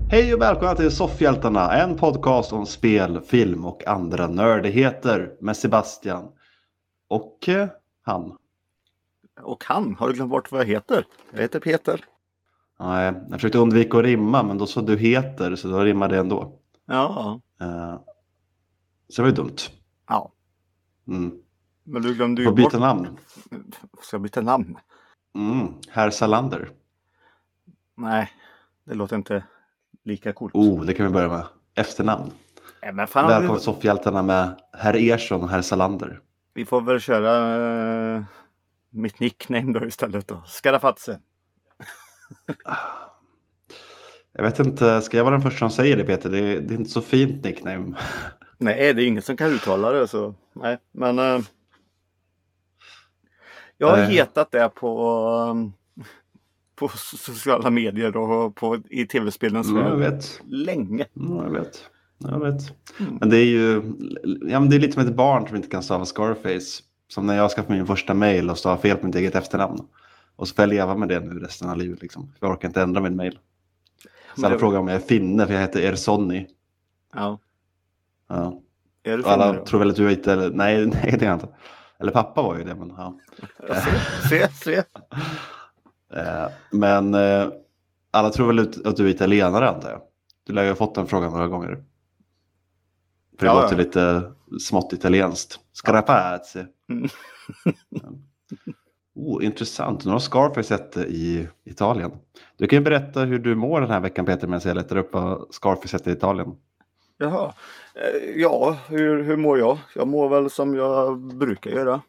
Hej och välkomna till Soffhjältarna, en podcast om spel, film och andra nördigheter med Sebastian och han. Och han, har du glömt bort vad jag heter? Jag heter Peter. Nej, jag försökte undvika att rimma, men då så du heter, så då rimmar det ändå. Ja. Så det var ju dumt. Ja. Men du glömde ju får byta namn. Ska jag byta namn? Herr Salander. Nej, det låter inte lika coolt. Det kan vi börja med. Efternamn. Men fan, välkomna till Soffhjältarna med Herr Ersson och Herr Salander. Vi får väl köra mitt nickname då istället då. Skarafatse. Jag vet inte, ska jag vara den första som säger det, Peter? Det är inte så fint nickname. Nej, det är ingen som kan uttala det så. Nej, men jag har hetat det på sociala medier och i tv-spelens värld länge. Jag vet. Men det är ju det är lite som ett barn som inte kan stava Scarface. Som när jag skaffade min första mail och stava fel på mitt eget efternamn. Och så får jag leva med det nu resten av livet. Liksom. Jag orkar inte ändra min mail. Så alla frågar om jag är finne, för jag heter Ersonni. Ja. Är du alla tror väl att du är inte, eller nej det är jag inte. Eller pappa var ju det, men ja. Se. Men alla tror väl att du är italienare, antar jag. Du lär ju ha fått den frågan några gånger. För det låter lite smått italienskt. Scarafazzi. Intressant. Nu har Scarface sett i Italien. Du kan ju berätta hur du mår den här veckan, Peter, medan jag letar upp vad Scarface sett i Italien. Jaha. Ja, hur mår jag? Jag mår väl som jag brukar göra.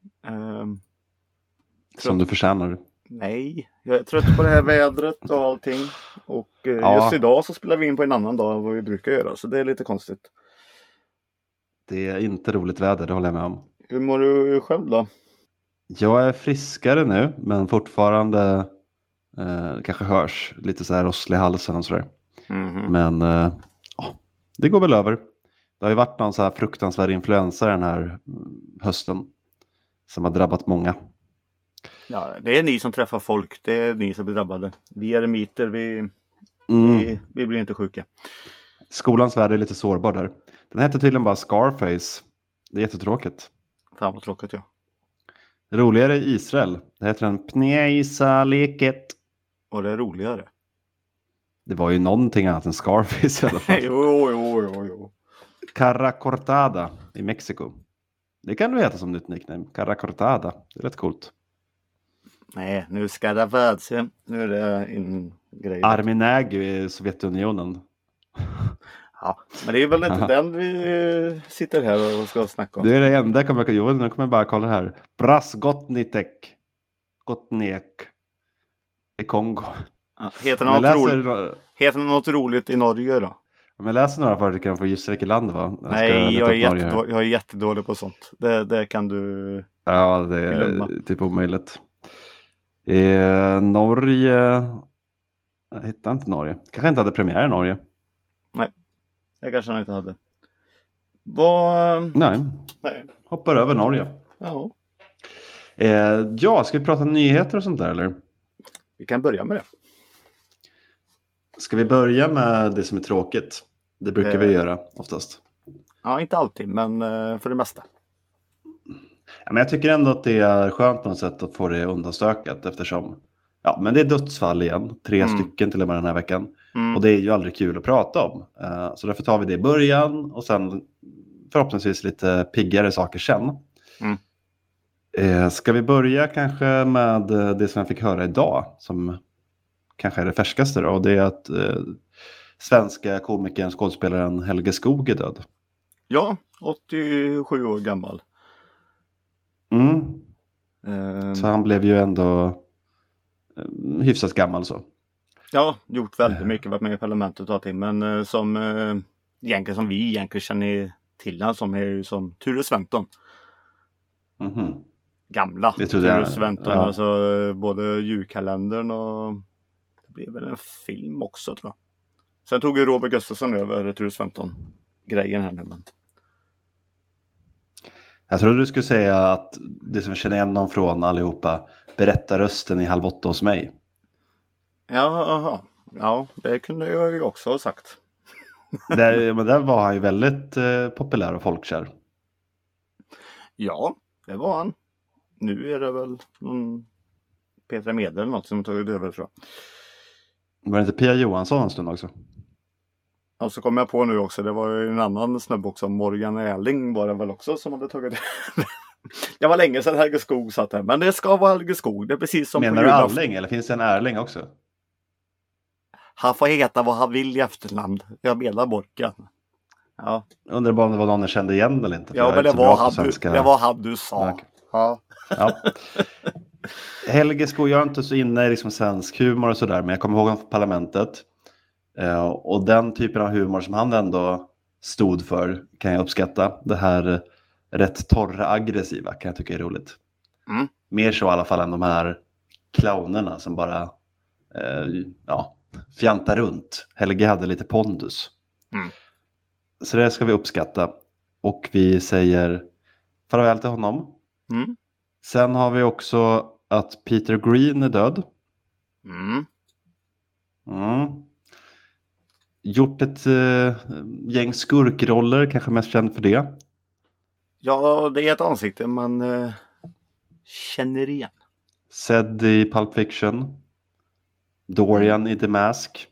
Som du förtjänar. Nej, jag är trött på det här vädret och allting. Och just idag så spelar vi in på en annan dag än vad vi brukar göra. Så det är lite konstigt. Det är inte roligt väder, det håller jag med om. Hur mår du själv då? Jag är friskare nu, men fortfarande kanske hörs lite så här rosslig i halsen och sådär. Men det går väl över. Det har ju varit någon så här fruktansvärd influensa den här hösten som har drabbat många. Ja, det är ni som träffar folk. Det är ni som blir drabbade. Vi är eremiter, vi blir inte sjuka. Skolans värld är lite sårbar där. Den heter tydligen bara Scarface. Det är jättetråkigt. Fan vad tråkigt, ja. Roligare i Israel. Det heter en Pneisa-leket. Och det är roligare. Det var ju någonting annat än Scarface i alla fall. Jo. Cara Cortada i Mexiko. Det kan du heta som nytt nickname. Cara Cortada. Det är rätt coolt. Nej, nu ska det världse. Nu är det en grej. Armin Nagu i Sovjetunionen. Ja, men det är väl inte den vi sitter här och ska snacka om. Det är det enda jag kommer göra. Nu kommer jag bara kolla här. Brasgotnitek. Gotnek. I Kongo. Ja, heter det något roligt i Norge då? Om jag läser några för att du kan få gissa vilket land det var. Nej, jag är jättedålig på sånt. Det kan du. Ja, det är glömma. Typ omöjligt. Norge. Jag hittar inte Norge. Kanske inte hade premiär i Norge. Nej, jag kanske inte hade. Nej. Hoppar över Norge. Ja. Ska vi prata nyheter och sånt där, eller? Vi kan börja med det. Ska vi börja med det som är tråkigt? Det brukar vi göra oftast. Ja, inte alltid, men för det mesta. Ja, men jag tycker ändå att det är skönt på något sätt att få det undanstökat, eftersom men det är dödsfall igen. 3 stycken till och med den här veckan. Och det är ju aldrig kul att prata om. Så därför tar vi det i början och sen förhoppningsvis lite piggare saker sen. Ska vi börja kanske med det som jag fick höra idag, som kanske är det färskaste då, och det är att svenska komikern, skådespelaren Helge Skog är död. Ja, 87 år gammal. Så han blev ju ändå hyfsat gammal så. Ja, gjort väldigt mycket, varit med i parlamentet och allting, men som vi egentligen känner till han som är ju som Ture Sventon. Gamla Ture Sventon, alltså både julkalendern och det blev väl en film också, tror jag. Sen tog ju Robert Gustafsson över Ture Sventon-grejen här nu. Jag trodde du skulle säga att det som känner igen någon från allihopa, berättar rösten i Halv 8 hos mig. Jaha. Ja, det kunde jag ju också ha sagt. Men där var han ju väldigt populär och folkkär. Ja, det var han. Nu är det väl någon Petra Mede eller något som tagit över, tror jag. Var det inte Pia Johansson en stund också? Ja, så kom jag på nu också. Det var ju en annan snubbe också. Morgan Erling var det väl också som hade tagit över. Det var länge sedan Helge Skog satt här. Men det ska vara Helge Skog. Det är precis som menar du Alling eller finns det en Erling också? Han får heta vad han vill i efternamn. Jag menar Morgan. Ja. Undrar bara om det var någon jag kände igen eller inte. Ja, men det var han du sa. Okay. Ja. Helge Skog, jag är inte så inne i liksom svensk humor och sådär. Men jag kommer ihåg honom från Parlamentet. Och den typen av humor som han ändå stod för kan jag uppskatta. Det här rätt torra aggressiva kan jag tycka är roligt. Mer så i alla fall än de här clownerna som bara fjantar runt. Helge hade lite pondus. Så det ska vi uppskatta. Och vi säger farväl till honom. Sen har vi också att Peter Green är död. Gjort ett gäng skurkroller, kanske mest känd för det. Ja, det är ett ansikte man känner igen. Sedd i Pulp Fiction. Dorian i The Mask.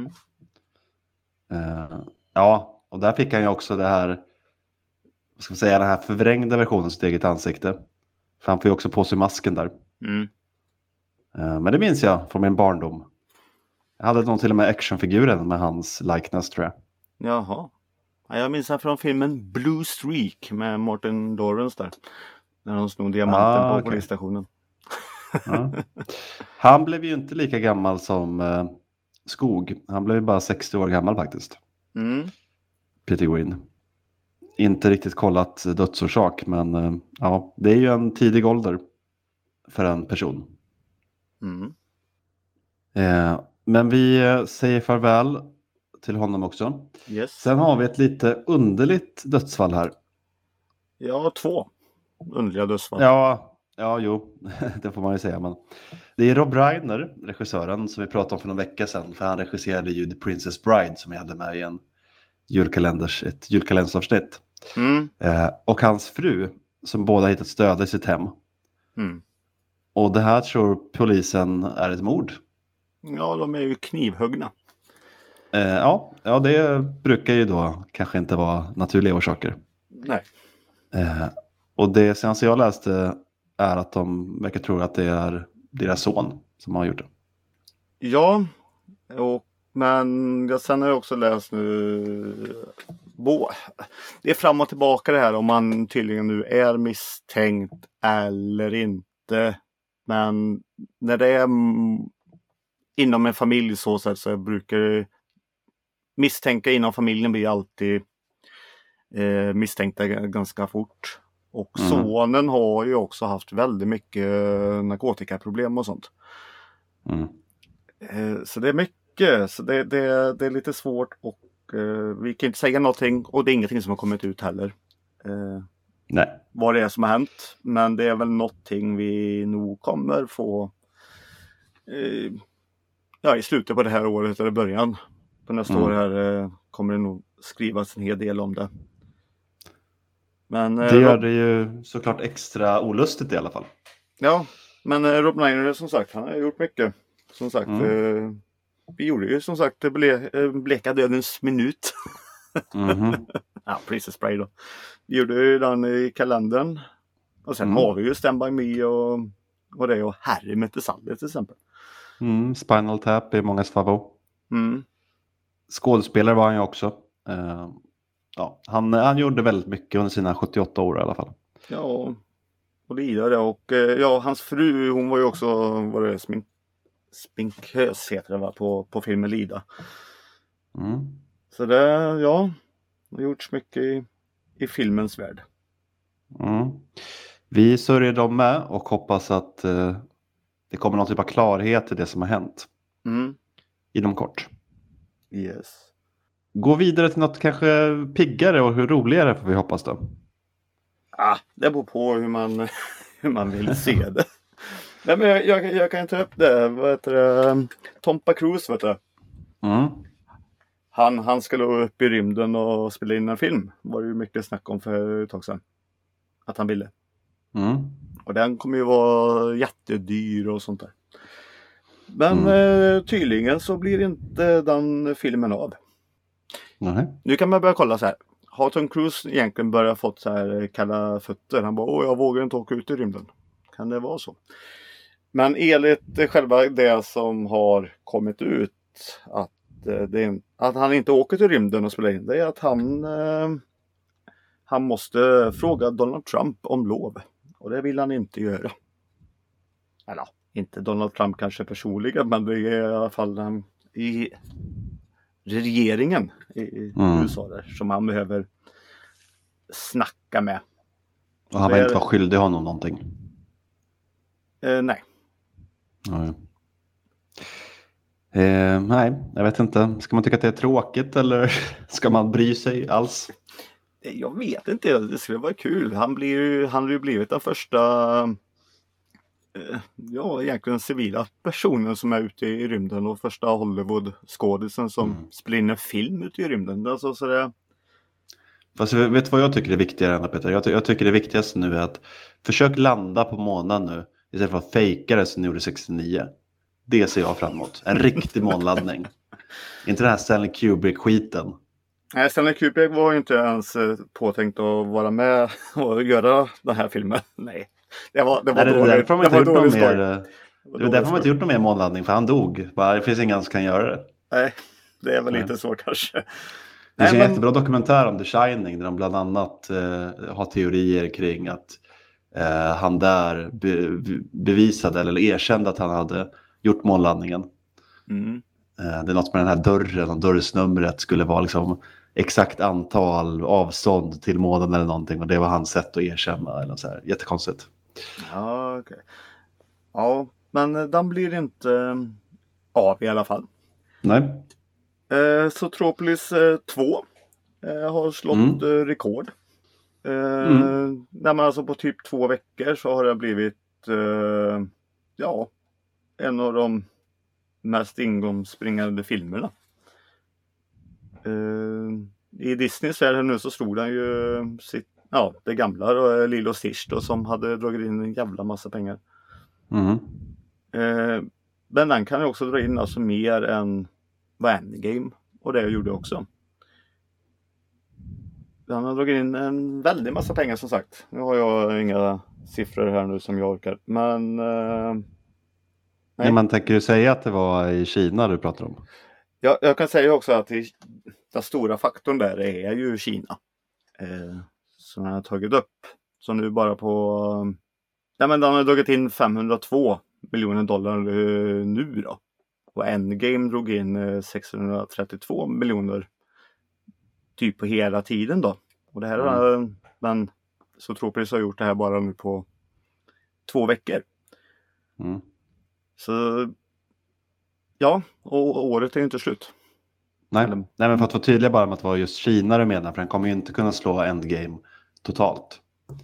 Ja, och där fick han ju också det här, vad ska man säga, den här förvrängda versionen av sitt eget ansikte. För han får ju också på sig masken där. Men det minns jag från min barndom. Jag hade nog till och med actionfiguren med hans likeness, tror jag. Jaha. Jag minns han från filmen Blue Streak med Martin Lawrence där. När de snod diamanten på polisstationen. Ja. Han blev ju inte lika gammal som Skog. Han blev ju bara 60 år gammal faktiskt. Peter Green. Inte riktigt kollat dödsorsak, men ja, det är ju en tidig ålder för en person. Men vi säger farväl till honom också. Yes. Sen har vi ett lite underligt dödsfall här. Ja, 2 underliga dödsfall. Ja, jo, det får man ju säga. Men det är Rob Reiner, regissören, som vi pratade om för någon vecka sedan. För han regisserade ju The Princess Bride som jag hade med i ett julkalendersavsnitt. Och hans fru, som båda hittats döda i sitt hem. Och det här tror polisen är ett mord. Ja, de är ju knivhuggna. Ja, det brukar ju då kanske inte vara naturliga orsaker. Nej. Och det senaste jag läste är att de verkar tro att det är deras son som har gjort det. Ja, men sen har jag också läst nu. Det är fram och tillbaka det här om man tydligen nu är misstänkt eller inte. Men när det är inom en familj så brukar misstänka inom familjen blir alltid misstänkta ganska fort. Och sonen har ju också haft väldigt mycket narkotikaproblem och sånt. Så det är mycket. Så det är lite svårt och vi kan inte säga någonting och det är ingenting som har kommit ut heller. Nej. Vad det är som har hänt. Men det är väl någonting vi nog kommer få i slutet på det här året eller början på nästa år här kommer det nog skrivas en hel del om det. Men det gör det ju såklart extra olustigt i alla fall. Ja, men Rob Reiner som sagt, han har gjort mycket. Som sagt, vi gjorde ju som sagt Bleka dödens minut. Ja, Princess Bride då. Vi gjorde ju den i kalendern. Och sen har vi ju Stand By Me och det och Harry mötte Sally till exempel. Spinal Tap är mångas favorit. Skådespelare var han ju också. Han gjorde väldigt mycket under sina 78 år i alla fall. Ja, och det gillar det. Och hans fru, hon var ju också sminkös heter det va, på filmen Lida. Så det, har gjorts mycket i filmens värld. Vi sörjer dem med och hoppas att det kommer någon typ av klarhet i det som har hänt. Inom kort. Yes. Gå vidare till något kanske piggare och hur roligare får vi hoppas då. Det beror på hur man vill se det. Nej, men jag kan ta upp det. Vad heter det? Tompa Cruise, vet du. Han skulle upp i rymden och spela in en film. Var det ju mycket snack om för ett tag sedan. Att han ville. Och den kommer ju vara jättedyr och sånt där. Men tydligen så blir inte den filmen av. Nu kan man börja kolla så här. Har Tom Cruise egentligen börjat fått så här kalla fötter? Han bara, jag vågar inte åka ut i rymden. Kan det vara så? Men enligt själva det som har kommit ut att han inte åker till rymden och spelar in, det är att han måste fråga Donald Trump om lov. Och det vill han inte göra. Eller inte Donald Trump kanske personligen, men det är i alla fall i regeringen i USA där, som han behöver snacka med. Och han vill inte vara skyldig honom någonting? Nej. Nej, jag vet inte. Ska man tycka att det är tråkigt eller ska man bry sig alls? Jag vet inte, det skulle vara kul. Han har ju blivit den första egentligen civila personen som är ute i rymden och första Hollywood-skådisen som spelar in en film ute i rymden. Alltså, så det... Fast vet du vad jag tycker är viktigare än Peter? Jag tycker det viktigaste nu är att försök landa på månen nu istället för att fejka det som ni gjorde 69. Det ser jag fram emot. En riktig månlandning. Inte den här Stanley Kubrick-skiten. Nej, Stanley Kubrick var ju inte ens påtänkt att vara med och göra den här filmen. Nej. Det var dåligt. Det var därför man inte gjort någon mer månlandning, för han dog. Det finns ingen som kan göra det. Nej, det är väl lite så kanske. Det finns en jättebra dokumentär om The Shining där de bland annat har teorier kring att han där bevisade eller erkände att han hade gjort månlandningen. Det är något med den här dörren och dörrsnumret skulle vara liksom exakt antal avstånd till månen eller någonting, och det var hans sätt att erkänna eller så här. Jättekonstigt. Ja, okej. Ja, men den blir inte av i alla fall. Nej. Zootropolis 2 har slått rekord. När man alltså på typ 2 veckor så har det blivit en av de mest ingångsspringande filmerna. I Disneys värld nu så slog den ju det gamla Lilo och Stitch då, som hade dragit in en jävla massa pengar. Men den kan ju också dra in alltså mer än vad Endgame och det gjorde också. Den har dragit in en väldigt massa pengar som sagt. Nu har jag inga siffror här nu som jag orkar. Men nej, man tänker ju säga att det var i Kina du pratar om. Ja, jag kan säga också att den stora faktorn där är ju Kina. Som jag har tagit upp. Så nu bara på... men den har dragit in 502 miljoner dollar nu då. Och Endgame drog in 632 miljoner typ på hela tiden då. Och det här men Zootropolis har gjort det här bara nu på 2 veckor. Så ja, och året är ju inte slut. Nej, men för att vara tydlig bara med att det var just Kina du menar, för den kommer ju inte kunna slå Endgame totalt.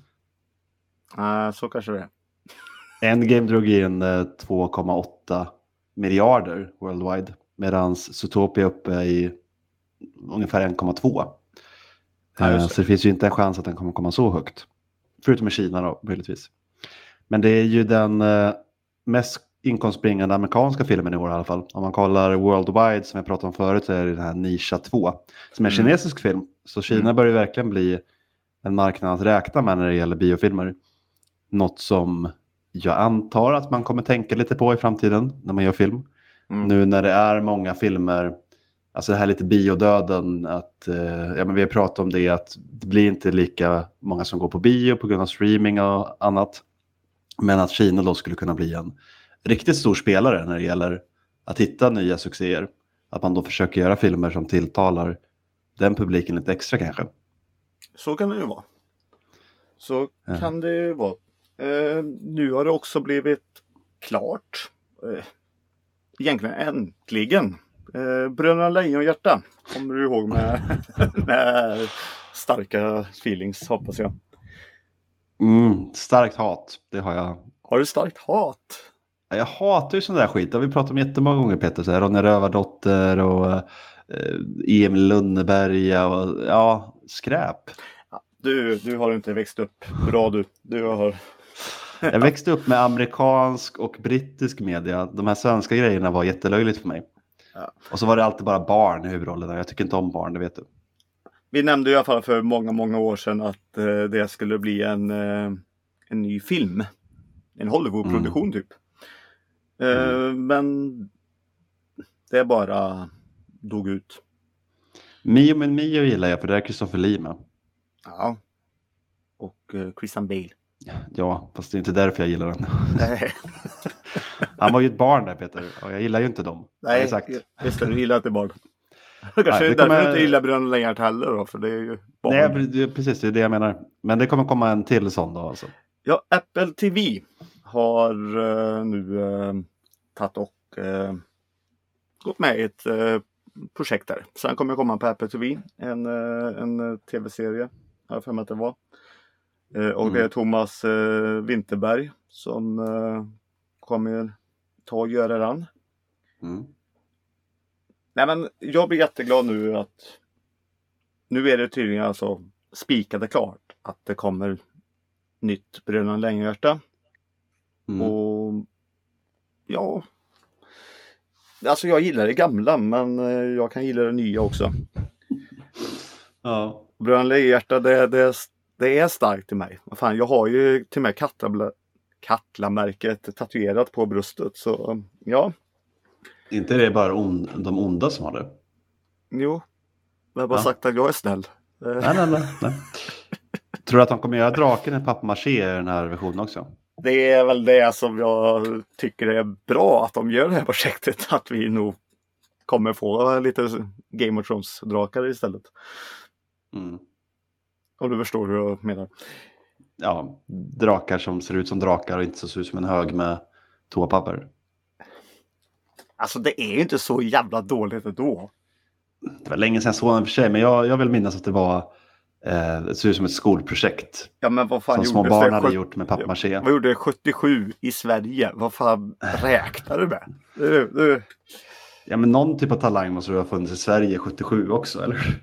Så kanske det är. Endgame drog in 2,8 miljarder worldwide, medan Zootopia är uppe i ungefär 1,2. Så det finns ju inte en chans att den kommer komma så högt. Förutom i Kina då, möjligtvis. Men det är ju den mest inkomstbringande amerikanska filmen i år i alla fall. Om man kollar worldwide som jag pratade om förut så är det den här Nisha 2 som är en kinesisk film. Så Kina börjar ju verkligen bli en marknad att räkna med när det gäller biofilmer. Något som jag antar att man kommer tänka lite på i framtiden när man gör film. Nu när det är många filmer, alltså det här lite biodöden, att men vi har pratat om det, att det blir inte lika många som går på bio på grund av streaming och annat. Men att Kina då skulle kunna bli en riktigt stor spelare när det gäller att hitta nya succéer. Att man då försöker göra filmer som tilltalar den publiken lite extra kanske. Så kan det ju vara. Så kan det ju vara. Nu har det också blivit klart. Egentligen äntligen. Bröderna Lejonhjärta. Kommer du ihåg med starka feelings, hoppas jag. Starkt hat, det har jag. Har du starkt hat? Jag hatar ju sån där skit. Det har vi pratat om jättemånga gånger, Peter. Så här, Ronja Rövardotter och Emil Lönneberga och ja, skräp. Du har inte växt upp bra du. Du har... Jag växte upp med amerikansk och brittisk media. De här svenska grejerna var jättelöjligt för mig. Ja. Och så var det alltid bara barn i huvudrollerna. Jag tycker inte om barn, det vet du. Vi nämnde i alla fall för många år sedan att det skulle bli en ny film. En Hollywood-produktion typ. Men det bara dog ut. Mio min Mio gillar jag för det är Christopher Lee med. Ja. Och Christian Bale. Ja, fast det är inte därför jag gillar den. Nej. Han var ju ett barn där, Peter. Och jag gillar ju inte dem. Nej, just det, du gillar inte barn. Kanske det därför du inte gillar Bröderna Lejonhjärta heller då, för det är ju barn. Nej, precis, det är det jag menar. Men det kommer komma en till sån då alltså. Ja, Apple TV har nu tagit och gått med i ett projekt där. Sen kommer det komma på Apple TV en tv-serie, har jag för mig att det var. Och det är Thomas Winterberg som kommer ta och göra den. Nej, men jag blir jätteglad nu att nu är det tydligen alltså spikade klart att det kommer nytt Bröderna Lejonhjärta. Och ja, alltså jag gillar det gamla, men jag kan gilla det nya också. Ja. Bröderna Lejonhjärta, det är starkt till mig. Fan, jag har ju till och med Katla-märket tatuerat på bröstet, så ja. Inte det bara de onda som har det? Jo, jag har bara sagt att jag är snäll. Nej. Tror du att de kommer göra draken i pappmaché i den här versionen också? Det är väl det som jag tycker är bra att de gör det här projektet. Att vi nog kommer få lite Game of Thrones-drakar istället. Om du förstår hur jag menar. Ja, drakar som ser ut som drakar och inte så ser ut som en hög med toapapper. Alltså det är ju inte så jävla dåligt ändå. Det var länge sedan jag såg den för sig, men jag vill minnas att det var det ser ut som ett skolprojekt. Ja, men vad fan som små barn hade gjort med pappmaché. Vad gjorde det 77 i Sverige? Vad fan räknar du med? Du. Ja, men någon typ av talang måste det ha funnits i Sverige 77 också, eller?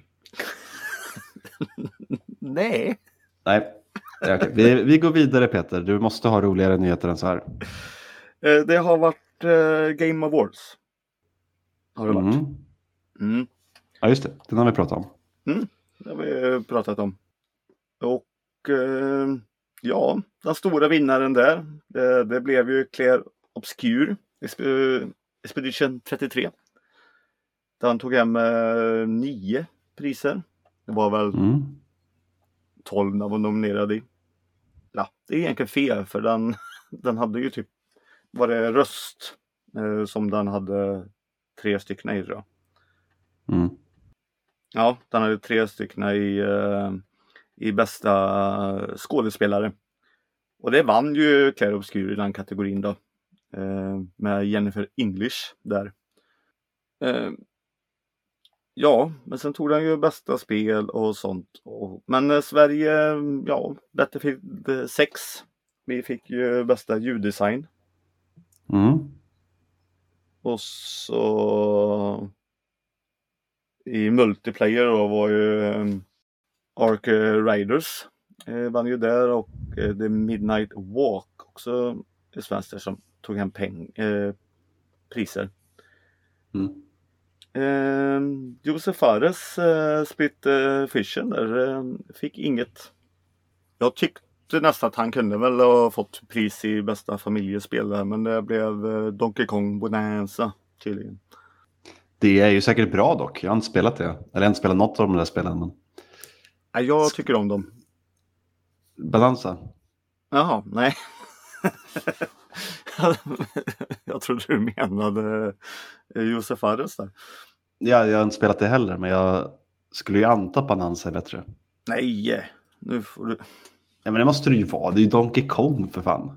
Nej. Okay. Vi går vidare, Peter. Du måste ha roligare nyheter än så här. Det har varit Game Awards. Har det varit. Ja, just det. Den har vi pratat om. Det har vi pratat om. Och ja, den stora vinnaren där. Det blev ju Clair Obscur. Expedition 33. Den tog hem 9 priser. Det var väl 12 när var nominerad i. Ja, det är egentligen fel, för den hade ju typ, var det röst som den hade 3 stycken i, tror jag. Ja, den hade 3 stycken i bästa skådespelare. Och det vann ju Clair Obscur i den kategorin då. Med Jennifer English där. Ja, men sen tog den ju bästa spel och sånt. Men Sverige, ja, Battlefield 6. Vi fick ju bästa ljuddesign. Och så i multiplayer då var ju Ark Riders vann ju där, och The Midnight Walk också i Sverige som tog hem priser. Josef Fares Split Fiction där fick inget. Jag tyckte nästan att han kunde väl ha fått pris i bästa familjespel där, men det blev Donkey Kong Bonanza tydligen. Det är ju säkert bra dock. Jag har inte spelat det. Eller jag har inte spelat något av de där spelen. Men... Ja, jag tycker om dem. Bonanza? Jaha, nej. Jag trodde du menade Josef Fares där. Ja, jag har inte spelat det heller, men jag skulle ju anta att Bonanza är bättre. Nej, nu får du... Ja, men det måste det ju vara. Det är ju Donkey Kong för fan.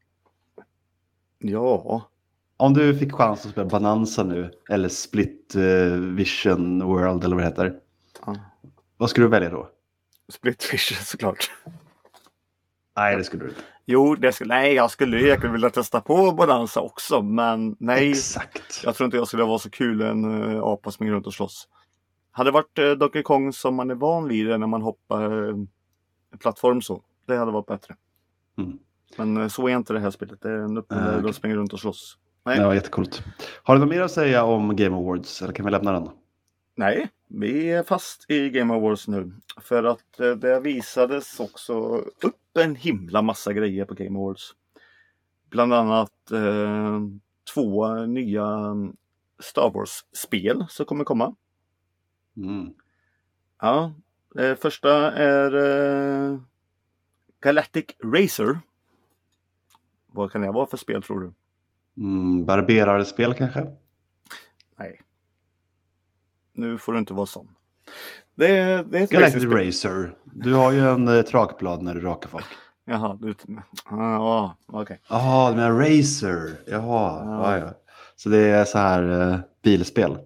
Ja. Om du fick chans att spela Bonanza nu, eller Split Vision World eller vad det heter. Vad skulle du välja då? Split Vision såklart. Nej, det skulle du inte. Jo, jag skulle egentligen vilja testa på Bonanza också, men nej. Exakt. Jag tror inte jag skulle vara så kul en apa som springer runt och slåss. Hade varit Donkey Kong som man är van vid när man hoppar plattform så. Det hade varit bättre. Mm. Men så är inte det här spelet. Det är en öppen där de springer runt och slåss. Nej. Det var jättecoolt. Har du något mer att säga om Game Awards eller kan vi lämna den? Nej, vi är fast i Game Awards nu. För att det visades också upp en himla massa grejer på Game Awards. Bland annat 2 nya Star Wars-spel som kommer komma. Mm. Ja, första är Galactic Racer. Vad kan det vara för spel tror du? Barberarspel kanske? Nej. Nu får du inte vara sån. Det är ett Galactic Racer. Du har ju en trakblad när du rakar folk. Jaha, ja, okej. Jaha, du menar Racer. Jaha, ja. Så det är så här bilspel.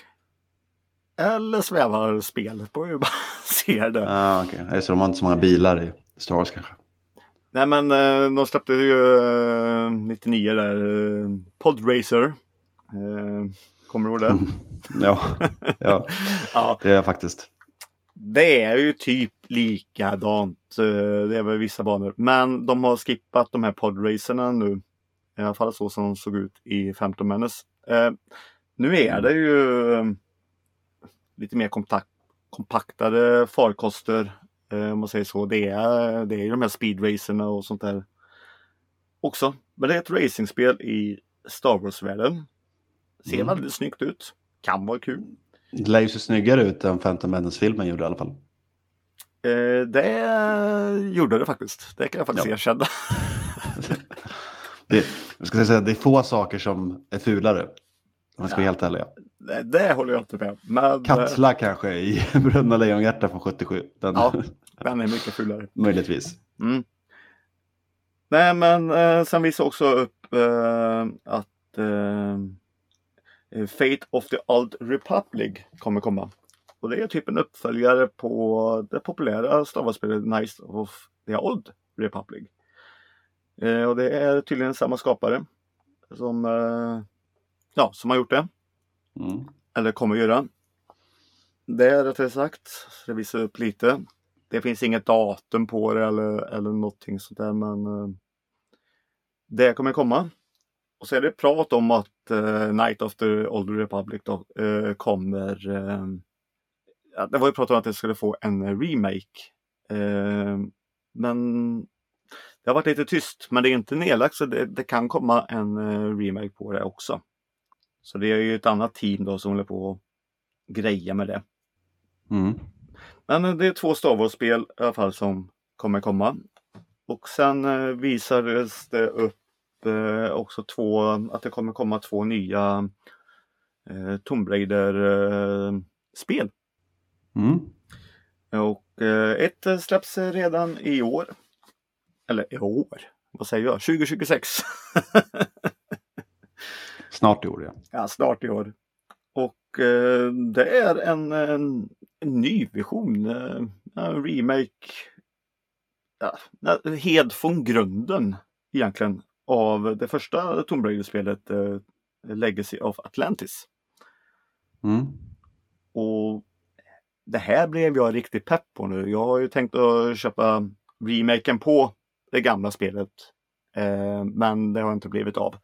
Eller svävarspel på hur man ser det. Ja, okej. Så de har inte så många bilar i Star Wars kanske. Nej, men de släppte ju 99 där Podracer. Kommer du ihåg det? Ja, det är faktiskt. Det är ju typ likadant. Det är väl vissa banor. Men de har skippat de här podracerna nu. I alla fall så som de såg ut i Phantom Menace. Nu är det ju lite mer kompaktade farkoster. Om man säger så. Det är ju de här speedracerna och sånt där också. Men det är ett racingspel i Star Wars-världen. Ser väldigt snyggt ut. Kan vara kul. Det lär ju se snyggare ut än Phantom Menace-filmen gjorde i alla fall. Det gjorde det faktiskt. Det kan jag faktiskt erkänna. Det är få saker som är fulare. Om man ska vara helt ärlig. Det håller jag inte med. Men, Katla kanske i Brunna Lejonhjärta från 77. Den är mycket fulare. Möjligtvis. Mm. Nej, men sen visade också upp att Fate of the Old Republic kommer komma. Och det är typ en uppföljare på det populära Star Wars-spelet Knights of the Old Republic. Och det är tydligen samma skapare som har gjort det. Eller kommer göra. Det är rättare sagt. Det visar upp lite. Det finns inget datum på det eller någonting sånt där. Men det kommer komma. Och så är det prat om att Knights of the Old Republic då, kommer... det var ju prat om att det skulle få en remake. Men det har varit lite tyst. Men det är inte nedlagt så det kan komma en remake på det också. Så det är ju ett annat team då som håller på att greja med det. Men det är 2 Star Wars-spel i alla fall som kommer komma. Och sen visades det upp också att det kommer komma 2 nya Tomb Raider-spel. Och ett släpps redan i år. Eller i år? Vad säger jag? 2026. Snart i år, ja. Ja, snart i år. Och det är en ny vision. En remake. Helt från grunden egentligen. Av det första Tomb Raider-spelet Legacy of Atlantis. Och det här blev jag riktigt pepp på nu. Jag har ju tänkt att köpa remaken på det gamla spelet. Men det har inte blivit av.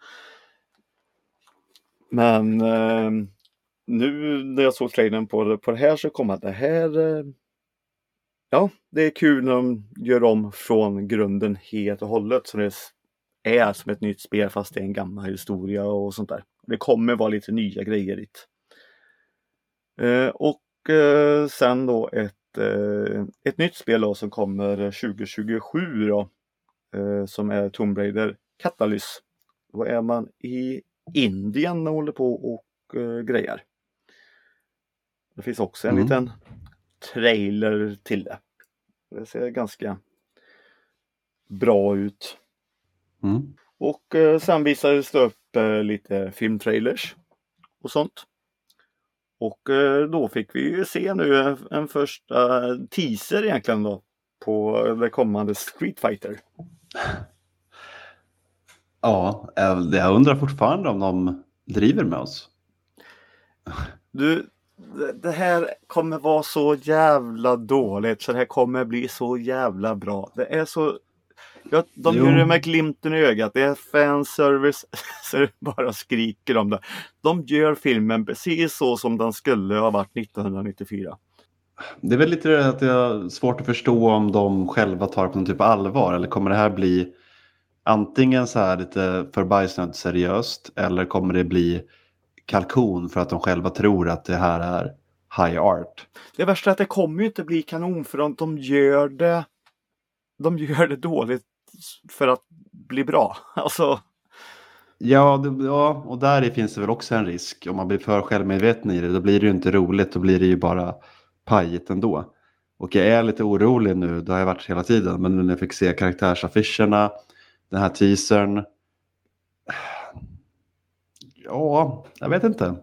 Men nu när jag såg trailern på det här så kom att det här... det är kul när de gör om från grunden helt och hållet. Så det är som ett nytt spel fast det är en gammal historia och sånt där. Det kommer vara lite nya grejer dit. Och sen då ett nytt spel då, som kommer 2027 då. Som är Tomb Raider Catalyst. Då är man i Indien och håller på och grejer. Det finns också en liten trailer till det. Det ser ganska bra ut. Och sen visades det upp lite filmtrailers och sånt. Och då fick vi ju se nu en första teaser egentligen då på det kommande Street Fighter. Ja, jag undrar fortfarande om de driver med oss. Du, det här kommer vara så jävla dåligt så det här kommer bli så jävla bra. Det är så... Ja, de gör det med glimten i ögat. Det är fanservice så det bara skriker om det. De gör filmen precis så som den skulle ha varit 1994. Det är väl lite det att det är svårt att förstå om de själva tar på någon typ av allvar. Eller kommer det här bli antingen så här lite förbajsnat seriöst. Eller kommer det bli kalkon för att de själva tror att det här är high art. Det värsta är att det kommer ju inte bli kanon för att de gör det dåligt för att bli bra. Alltså... Ja, och där finns det väl också en risk. Om man blir för självmedveten i det, då blir det ju inte roligt. Då blir det ju bara pajigt ändå. Och jag är lite orolig nu, det har jag varit hela tiden. Men nu när jag fick se karaktärsaffischerna, den här teasern. Ja, jag vet inte.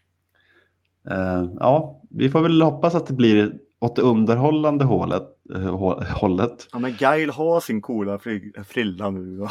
Ja, vi får väl hoppas att det blir åt det underhållande hållet. Ja, men Guile har sin coola frilla nu.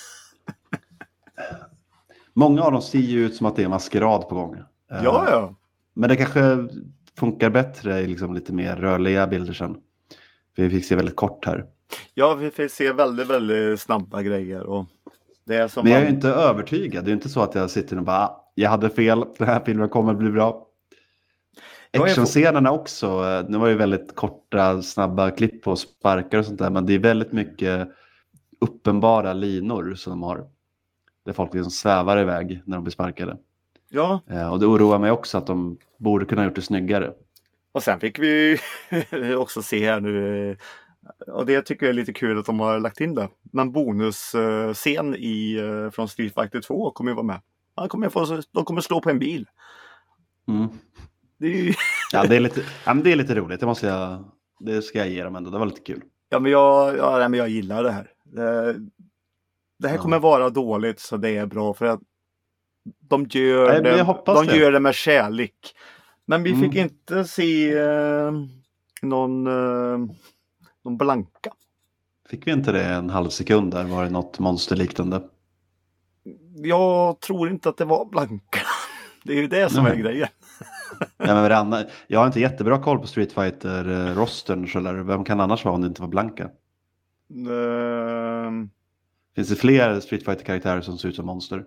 Många av dem ser ju ut som att det är maskerad på gång. Ja. Men det kanske funkar bättre i liksom lite mer rörliga bilder sen. För vi fick se väldigt kort här. Ja, vi fick se väldigt, väldigt snabba grejer. Och det är som men jag är ju inte övertygad. Det är inte så att jag sitter och bara, jag hade fel, den här filmen kommer att bli bra. Actionscenerna också, det var ju väldigt korta, snabba klipp på sparkar och sånt där. Men det är väldigt mycket uppenbara linor som de har. Där folk liksom svävar iväg när de blir sparkade. Ja. Och det oroar mig också att de borde kunna gjort det snyggare. Och sen fick vi också se här nu, och det tycker jag är lite kul att de har lagt in det. Men bonusscen från Street Fighter 2 kommer ju vara med. De kommer slå på en bil. Mm. Det är ju... det är lite roligt, det ska jag ge dem ändå, det var lite kul. Ja, men jag gillar det här. Det här kommer vara dåligt så det är bra för att de gör det med kärlek. Men vi fick inte se någon blanka. Fick vi inte det en halv sekund där? Var det något monsterliknande? Jag tror inte att det var blanka. Det är ju det som är grejen. Ja, men jag har inte jättebra koll på Street Fighter-rostern. Så vem kan annars vara om det inte var blanka? Finns det fler Street Fighter-karaktärer som ser ut som monster?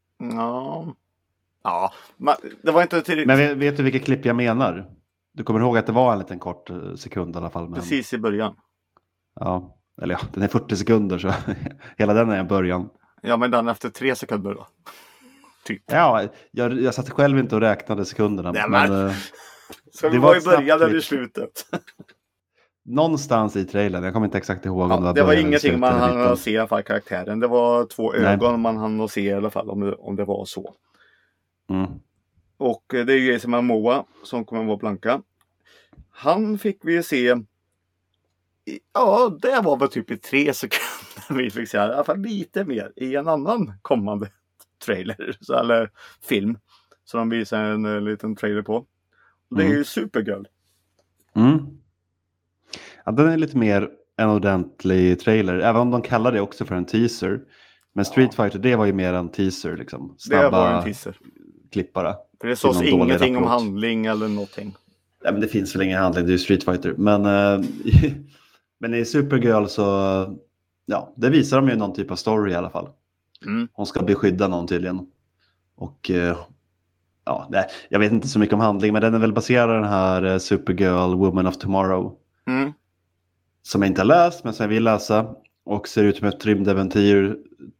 Ja, men det var inte tillräckligt. Men vet du vilket klipp jag menar? Du kommer ihåg att det var en liten kort sekund i alla fall. Men... Precis i början. Ja, eller ja, den är 40 sekunder så hela den är en början. Ja, men den efter 3 sekunder då. Typ. Ja, jag satt själv inte och räknade sekunderna. Nej, men så det var i början eller i slutet. Någonstans i trailern, jag kommer inte exakt ihåg. Ja, det var ingenting man hann att se för karaktären. Det var 2 ögon man hann att se i alla fall om det var så. Och det är ju Jason Momoa som kommer att vara blanka. Han fick vi se. Ja, det var väl typ i 3 sekunder vi fick se i alla fall lite mer i en annan kommande trailer eller film. Så de visar en liten trailer på. Och det är ju Supergirl. Ja, den är lite mer en ordentlig trailer. Även om de kallar det också för en teaser. Men Street Fighter, det var ju mer en teaser liksom. Snabba det var en teaser. Klippara. För det sås ingenting om handling eller någonting. Ja, men det finns väl ingen handling, det är ju Street Fighter. Men i Supergirl så, ja, det visar de ju någon typ av story i alla fall. Hon ska beskydda någon tydligen. Och ja, jag vet inte så mycket om handling, men den är väl baserad på den här Supergirl Woman of Tomorrow. Som jag inte har läst, men som jag vill läsa. Och ser ut som ett rymdäventyr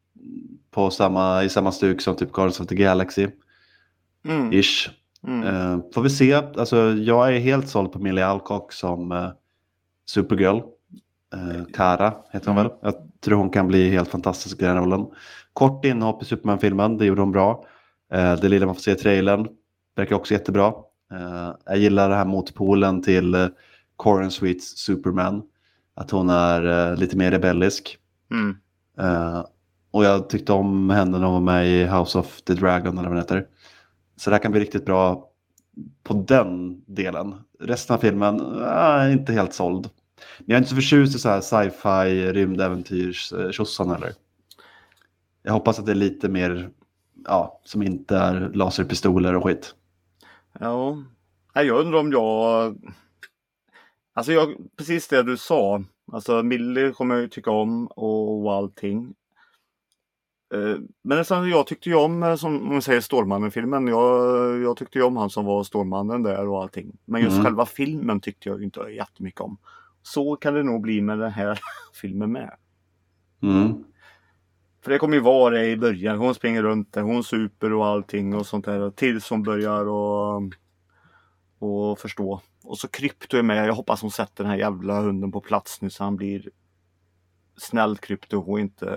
i samma stuk som typ Guardians of the Galaxy. Ish. Får vi se. Alltså, jag är helt såld på Millie Alcock som Supergirl. Kara heter hon väl. Jag tror hon kan bli helt fantastisk i den rollen. Kort inhopp i Superman-filmen, det gjorde hon bra. Det lilla man får se i trailern verkar också jättebra. Jag gillar det här motpolen till Corin Sweets Superman. Att hon är lite mer rebellisk. Och jag tyckte om henne när hon var med i House of the Dragon eller vad den heter. Så det här kan bli riktigt bra på den delen. Resten av filmen är inte helt såld. Men jag är inte så förtjust i så här sci-fi rymdäventyrs tjossan eller. Jag hoppas att det är lite mer, ja, som inte är laserpistoler och skit. Ja, jag undrar om alltså precis det du sa. Alltså Millie kommer jag ju tycka om och allting. Men nästan, jag tyckte ju om, som man säger, Stålmannen-filmen. Jag tyckte ju om han som var Stålmannen där och allting. Men just själva filmen tyckte jag inte jättemycket om. Så kan det nog bli med den här filmen med. För det kommer ju vara det i början. Hon springer runt där, hon super och allting och sånt där. Tills hon börjar och förstå. Och så Krypto är med. Jag hoppas hon sätter den här jävla hunden på plats nu så han blir snäll Krypto och inte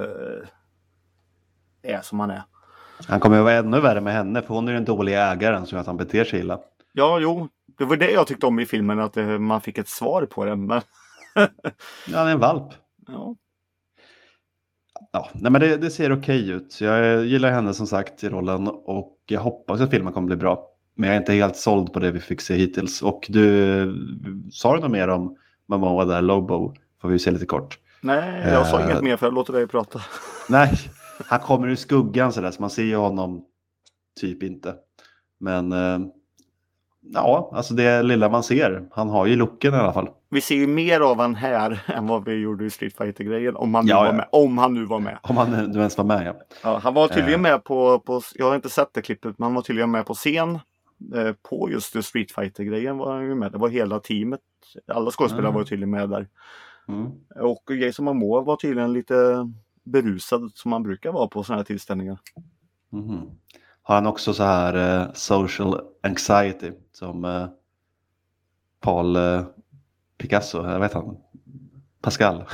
är som han är. Han kommer ju vara ännu värre med henne för hon är den dåliga ägaren som gör att han beter sig illa. Ja, jo. Det var det jag tyckte om i filmen, att man fick ett svar på det. Men... ja, han är en valp. Ja. Ja, nej, men det ser okej ut. Jag gillar henne som sagt i rollen och jag hoppas att filmen kommer bli bra. Men jag är inte helt såld på det vi fick se hittills. Och du sa något mer om Momoa där, Lobo? Får vi se lite kort. Nej, jag sa inget mer för jag låter dig prata. Nej, han kommer i skuggan sådär så man ser ju honom typ inte. Men ja, alltså det lilla man ser. Han har ju looken i alla fall. Vi ser ju mer av han här än vad vi gjorde i Street Fighter-grejen. Om han nu var med. Om han nu var med. Om han nu ens var med, ja. Ja, han var tydligen med på... Jag har inte sett det klippet, men han var tydligen med på scen. På just det Street Fighter-grejen var han ju med. Det var hela teamet. Alla skådespelare var tydligen med där. Och Jason Momoa var tydligen lite berusad som han brukar vara på sådana här tillställningar. Har han också så här social anxiety som Paul Picasso, jag vet han, Pascal.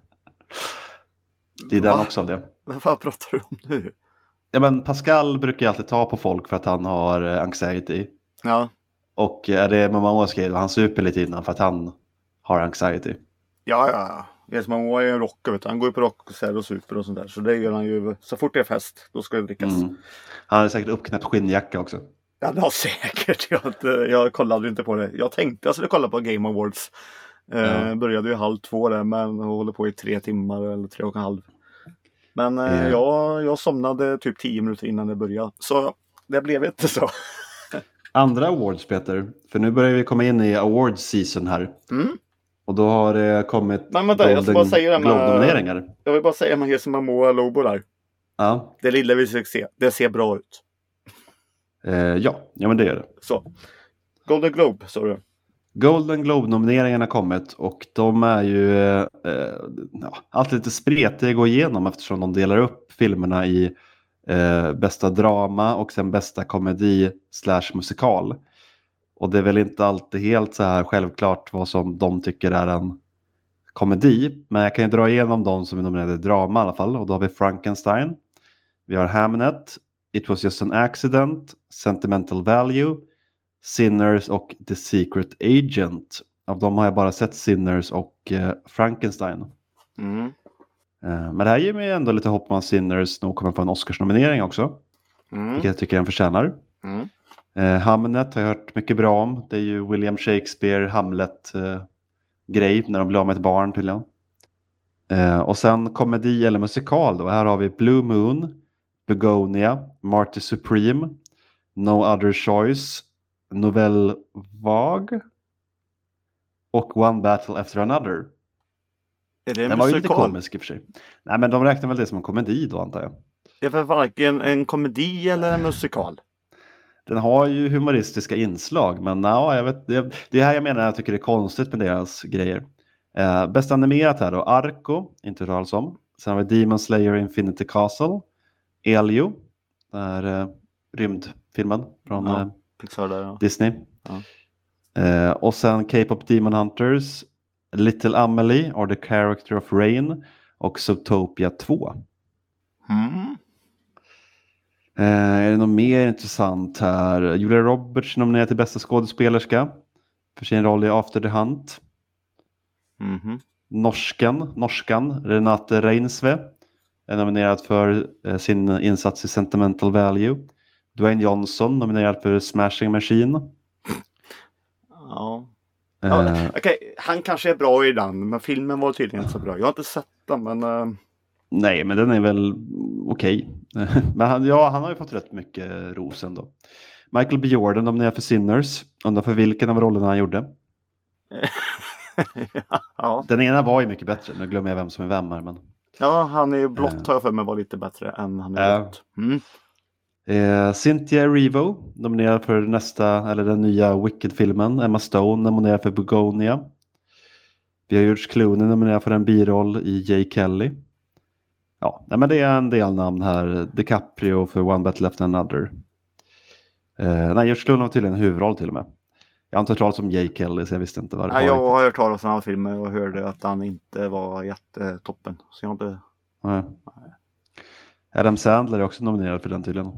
Det är den också av det. Vad pratar du om nu? Ja, men Pascal brukar ju alltid ta på folk för att han har anxiety. Ja. Och är det Momoa skrev, han super lite innan för att han har anxiety. Ja. Jason Momoa är en rocker, vet du. Han går ju på rockkonserter och super och sånt där. Så det gör han ju, så fort det är fest, då ska det drickas. Han har säkert uppknäppt skinnjacka också. Ja, det har säkert. Jag kollade inte på det. Jag tänkte jag skulle kolla på Game Awards. Började ju 1:30 där, men håller på i 3 timmar eller 3,5. Men jag somnade typ 10 minuter innan det började. Så det blev inte så. Andra awards, Peter. För nu börjar vi komma in i awards season här. Och då har det kommit Globe-nomineringar. Jag vill bara säga med Jason Momoa Lobo där. Ja. Det lilla vi ska se. Det ser bra ut. Ja, men det gör det. Så. Golden Globe, sa du. Golden Globe-nomineringarna har kommit och de är ju alltid lite spretiga att gå igenom eftersom de delar upp filmerna i bästa drama och sen bästa komedi/musikal. Och det är väl inte alltid helt så här självklart vad som de tycker är en komedi. Men jag kan ju dra igenom de som är nominerade i drama i alla fall. Och då har vi Frankenstein. Vi har Hamnet. It was just an accident. Sentimental value. Sinners och The Secret Agent. Av dem har jag bara sett Sinners och Frankenstein. Men det här ger mig ändå lite hopp om att Sinners nog kommer få en Oscars-nominering också. Vilket jag tycker den förtjänar. Hamnet har jag hört mycket bra om. Det är ju William Shakespeare Hamlet-grej när de blir av med ett barn tydligen. Och sen komedi eller musikal då. Här har vi Blue Moon, Begonia, Marty Supreme, No Other Choice, Nouvelle Vague och One Battle After Another. Är det en den musikal? Var ju lite komisk i och för sig. Nej, men de räknar väl det som en komedi då, antar jag. Det är väl varken en komedi eller en musikal? Den har ju humoristiska inslag, men jag vet, det här jag menar jag tycker det är konstigt med deras grejer. Bäst animerat här då, Arco, inte hört alls om. Sen har vi Demon Slayer Infinity Castle, Elio, den här rymdfilmen från Pixar där, Disney. Ja. Och sen K-pop Demon Hunters, Little Amelie or the Character of Rain och Zootopia 2. Är det något mer intressant här? Julia Roberts nominerad till bästa skådespelerska för sin roll i After the Hunt. Norskan Renate Reinsve är nominerad för sin insats i Sentimental Value. Dwayne Johnson nominerad för Smashing Machine. Okej, han kanske är bra i den, men filmen var tydligen inte så bra. Jag har inte sett den, men Nej, men den är väl okej. Men han har ju fått rätt mycket ros ändå. Michael B. Jordan nominerad för Sinners. Undrar för vilken av rollerna han gjorde. Ja. Den ena var ju mycket bättre. Nu glömmer jag vem som är vem här. Men... Ja, han är blått har jag för mig var lite bättre än han är rött. Cynthia Erivo nominerad för den nya Wicked-filmen. Emma Stone nominerad för Begonia. Vi har George Clooney nominerad för en biroll i Jay Kelly. Ja, men det är en del namn här. DiCaprio för One Battle Left Another. George Clooney har tydligen en huvudroll till och med. Jag har inte hört talas om Jay Kelly så jag visste inte vad det var. Jag har hört talas om den här filmen och hörde att han inte var jättetoppen. Så jag inte... Nej. Adam Sandler är också nominerad för den tydligen.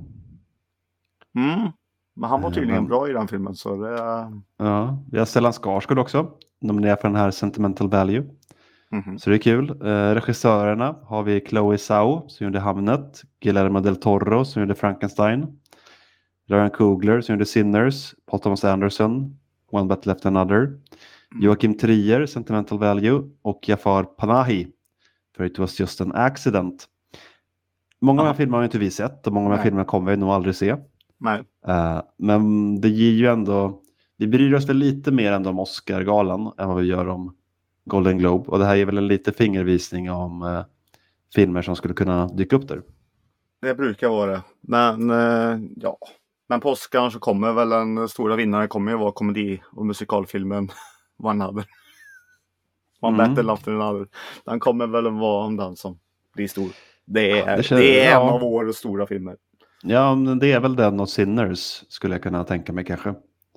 Men han var tydligen bra i den filmen. Så det... Ja, vi har Stellan Skarsgård också. Nominerad för den här Sentimental Value. Så det är kul. Regissörerna har vi Chloe Zhao som gjorde Hamnet. Guillermo del Toro som gjorde Frankenstein. Ryan Coogler som gjorde Sinners. Paul Thomas Anderson, One Battle Left Another. Joakim Trier, Sentimental Value. Och Jafar Panahi för It Was Just an Accident. Många av de här filmerna har inte vi sett. Och många av de här filmerna kommer vi nog aldrig se. Nej. Men det ger ju ändå... Vi bryr oss väl lite mer än om Oscar-galan än vad vi gör om Golden Globe. Och det här är väl en lite fingervisning om filmer som skulle kunna dyka upp där. Det brukar vara det. Men ja. Men på Oscar så kommer väl den stora vinnaren kommer ju vara komedi- och musikalfilmen One Other. One Battle Left Another. Den kommer väl vara om den som blir stor. Det är en av årets stora filmer. Ja, men det är väl den och Sinners skulle jag kunna tänka mig kanske.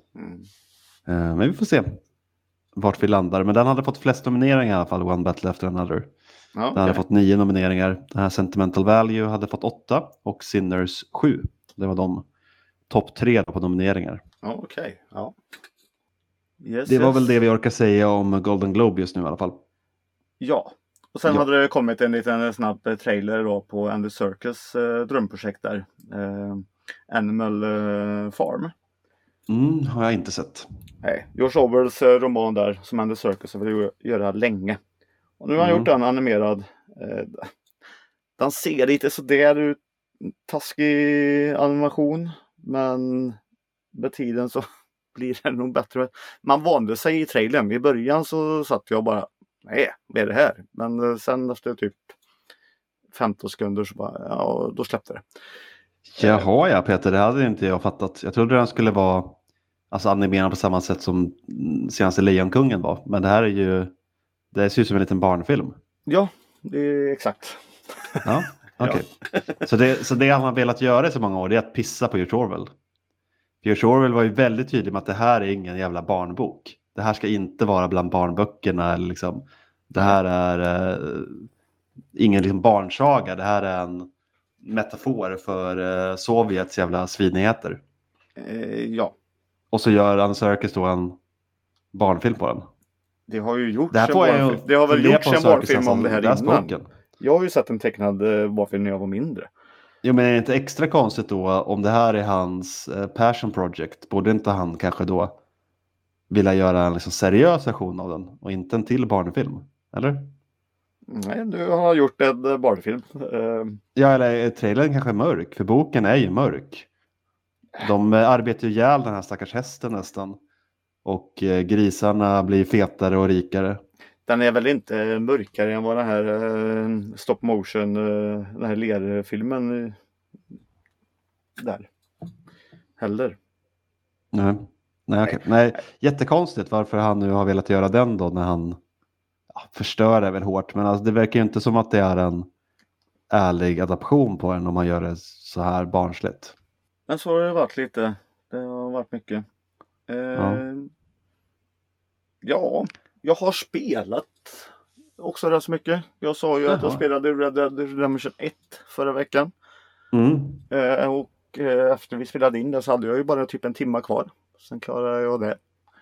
Men vi får se vart vi landar. Men den hade fått flest nomineringar i alla fall, One Battle After Another. Den hade fått 9 nomineringar. Den här Sentimental Value hade fått 8 och Sinners 7. Det var de topp 3 på nomineringar. Okej. Ja. Yes, det var väl det vi orkar säga om Golden Globe just nu i alla fall. Ja. Och sen hade det kommit en liten snabb trailer då på Andy Serkis drömprojekt där. Animal Farm. Har jag inte sett. Nej, George Orwells roman där som Andy Serkis vill göra länge. Och nu har han gjort den animerad. Den ser lite sådär ut. Taskig animation. Men med tiden så blir det nog bättre. Man vande sig i trailern. I början så satt jag bara, nej, vad är det här? Men sen efter typ 15 sekunder så bara, ja, då släppte det. Jaha, ja Peter, det hade inte jag fattat. Jag trodde den skulle vara animerad på samma sätt som senaste Lejonkungen var. Men det här är ju, det ser ut som en liten barnfilm. Ja, det är exakt. Ja, okej. Så det han har velat göra i så många år, det är att pissa på George Orwell. George Orwell var ju väldigt tydlig med att det här är ingen jävla barnbok. Det här ska inte vara bland barnböckerna. Eller liksom, det här är ingen liksom barnsaga. Det här är en metafor för Sovjets jävla svinigheter. Ja. Och så gör Andy Serkis då en barnfilm på den. Det har ju gjorts en barnfilm. Det har väl gjorts en barnfilm om det här innan. Boken. Jag har ju sett en tecknad barnfilm när jag var mindre. Jo, men är det inte extra konstigt då om det här är hans passion project? Borde inte han kanske då vilja göra en liksom seriös version av den och inte en till barnfilm? Eller? Nej, nu har han gjort en barnfilm. Ja, eller trailern kanske är mörk, för boken är ju mörk. De arbetar ju ihjäl den här stackars hästen nästan. Och grisarna blir fetare och rikare. Den är väl inte mörkare än vad den här stop motion, den här lerfilmen där. Heller. Nej, okej. Nej, jättekonstigt varför han nu har velat göra den då när han förstör det väl hårt. Men alltså, det verkar ju inte som att det är en ärlig adaption på den om man gör det så här barnsligt. Men så har det varit lite. Det har varit mycket. Ja, jag har spelat också rätt så mycket. Jag sa ju att jag spelade Red Dead Redemption 1 förra veckan. Och efter vi spelade in det så hade jag ju bara typ en timme kvar. Sen klarade jag det.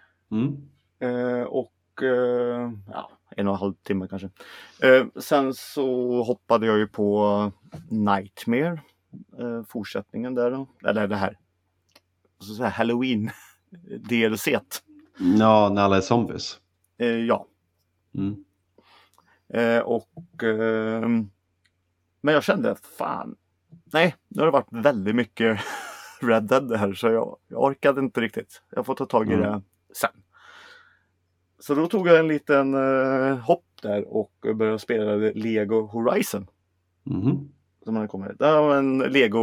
Och 1,5 timme kanske. Sen så hoppade jag ju på Nightmare. Fortsättningen där då. Eller det här. Så här Halloween DLC-t. Ja, när alla är zombies. Ja. Men jag kände, fan, nej, nu har det varit väldigt mycket Red Dead det här så jag orkade inte riktigt. Jag får ta tag i det sen. Så då tog jag en liten hopp där och började spela Lego Horizon. Som hade kommit. Det var en Lego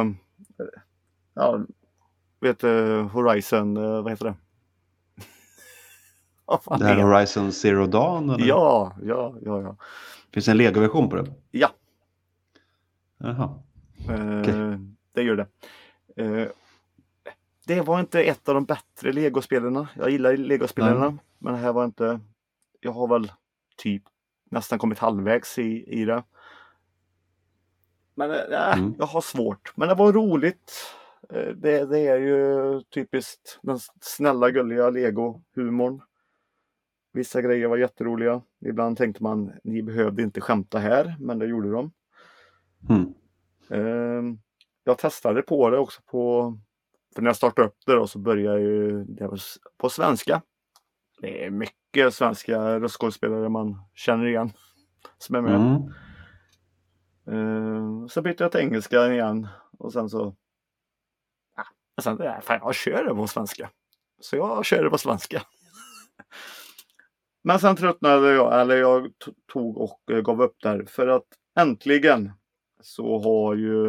Horizon, vad heter det? Det här Horizon Zero Dawn? Eller? Ja. Finns det en Lego-version på det? Ja. Jaha. Det gör det. Det var inte ett av de bättre Lego-spelarna. Jag gillar Lego-spelarna. Men det här var inte... Jag har väl typ nästan kommit halvvägs i det. Men jag har svårt. Men det var roligt. Det är ju typiskt den snälla, gulliga Lego-humorn. Vissa grejer var jätteroliga. Ibland tänkte man, ni behövde inte skämta här. Men det gjorde de. Jag testade på det också för när jag startade upp det då, så började ju det på svenska. Det är mycket svenska röstskådespelare man känner igen som är med. Så bytte jag till engelska igen och sen så fan, jag kör det på svenska. Så jag kör det på svenska. Men sen tröttnade jag tog och gav upp där för att äntligen så har ju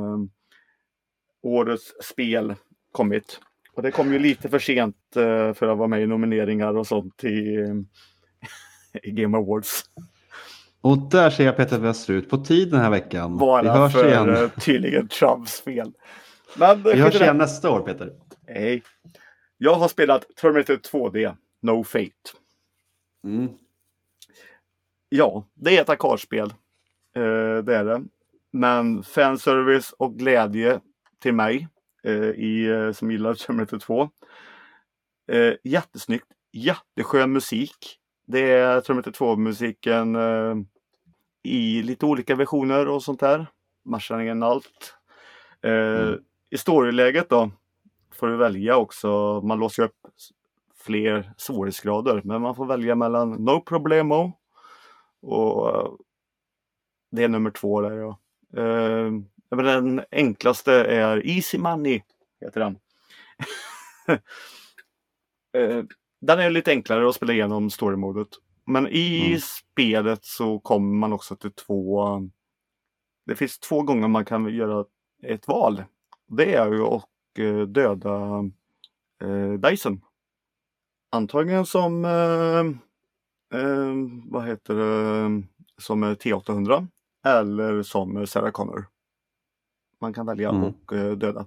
årets spel kommit. Och det kom ju lite för sent för att vara med i nomineringar och sånt i Game Awards. Och där ser jag Peter Westerud på tid den här veckan. Bara vi hörs för igen. Tydligen Trumps fel. Men vi hörs igen nästa år, Peter. Nej. Jag har spelat Terminator 2D, No Fate. Ja, det är ett arkadspel. Det är det. Men fanservice och glädje till mig som gillar Terminator 2. Jättesnyggt. Jätteskön musik. Det är Terminator 2-musiken i lite olika versioner och sånt där. Marschningen allt. I storyläget då får du välja också. Man låser upp fler svårighetsgrader. Men man får välja mellan No Problemo och det är nummer 2 där ja. Men den enklaste är Easy Money heter den. Den är lite enklare att spela igenom story-modet. Men i spelet så kommer man också till det finns 2 gånger man kan göra ett val. Det är ju att döda Dyson. Antagligen som vad heter det, som T800 eller som Sarah Connor. Man kan välja och döda.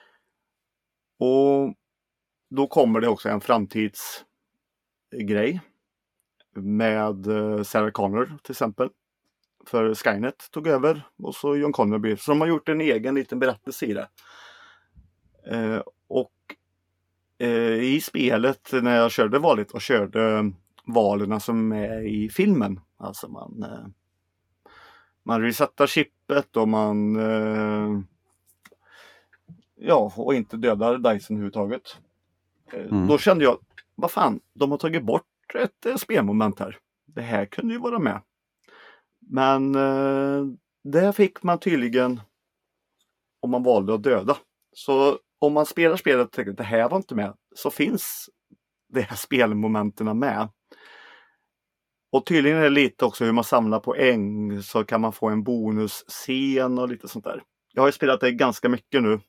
Och då kommer det också en framtidsgrej med Sarah Connor till exempel. För Skynet tog över och så John Connor. Så de har gjort en egen liten berättelse i det. I spelet när jag körde valet och körde valen som är i filmen. Alltså man resetar chippet och man och inte dödar Dyson överhuvudtaget. Då kände jag, vad fan, de har tagit bort ett spelmoment här. Det här kunde ju vara med. Men det fick man tydligen om man valde att döda. Så om man spelar spelet och tänker att det här var inte med, så finns det här spelmomenten med. Och tydligen är det lite också hur man samlar poäng, så kan man få en bonusscen och lite sånt där. Jag har ju spelat det ganska mycket nu.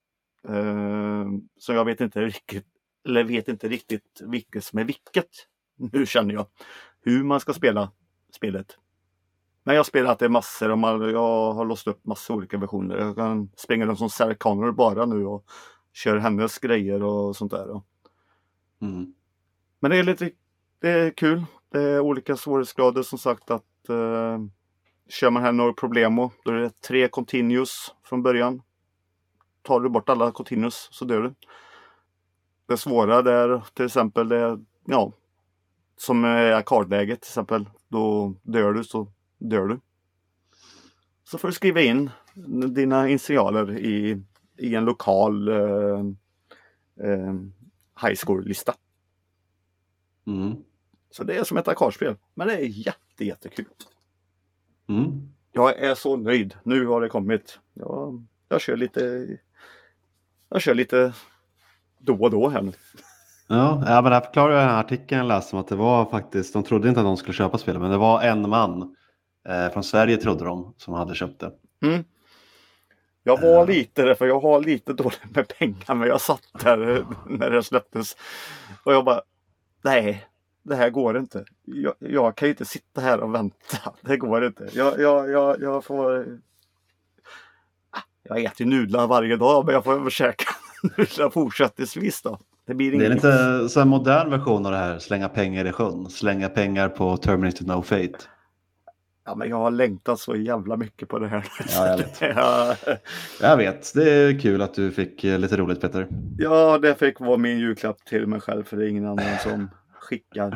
Så jag vet inte riktigt vilket som är vilket. Nu känner jag hur man ska spela spelet. Men jag har spelat det massor och jag har låst upp massor olika versioner. Jag kan springa dem som Sarah Connor bara nu och kör hennes grejer och sånt där. Men det är kul. Det är olika svårighetsgrader som sagt att kör man här några problemo, då är det 3 continuous från början. Tar du bort alla continuous så dör du. Det svåra där till exempel som är arkadläget till exempel, då dör du så dör du. Så får du skriva in dina initialer i en lokal high score-lista. Så det är som ett arkadspel. Men det är jättekul. Jag är så nöjd. Nu har det kommit. Jag kör lite då och då här nu. Ja, men här förklarar jag den här artikeln jag läste om att det var faktiskt, de trodde inte att de skulle köpa spelet, men det var en man från Sverige trodde de som hade köpt det. Mm. Jag var lite där, för jag har lite dåligt med pengar, men jag satt där när det släpptes och jag bara, nej, det här går inte. Jag kan ju inte sitta här och vänta. Det går inte. Jag får... Jag äter nudlar varje dag, men jag får käka nudlar fortsättningsvis då. Det är lite så en modern version av det här, slänga pengar i sjön. Slänga pengar på Terminator No Fate. Ja, men jag har längtat så jävla mycket på det här. Ja, jag vet. Jag vet. Det är kul att du fick lite roligt, Peter. Ja, det fick vara min julklapp till mig själv, för det är ingen annan som skickar.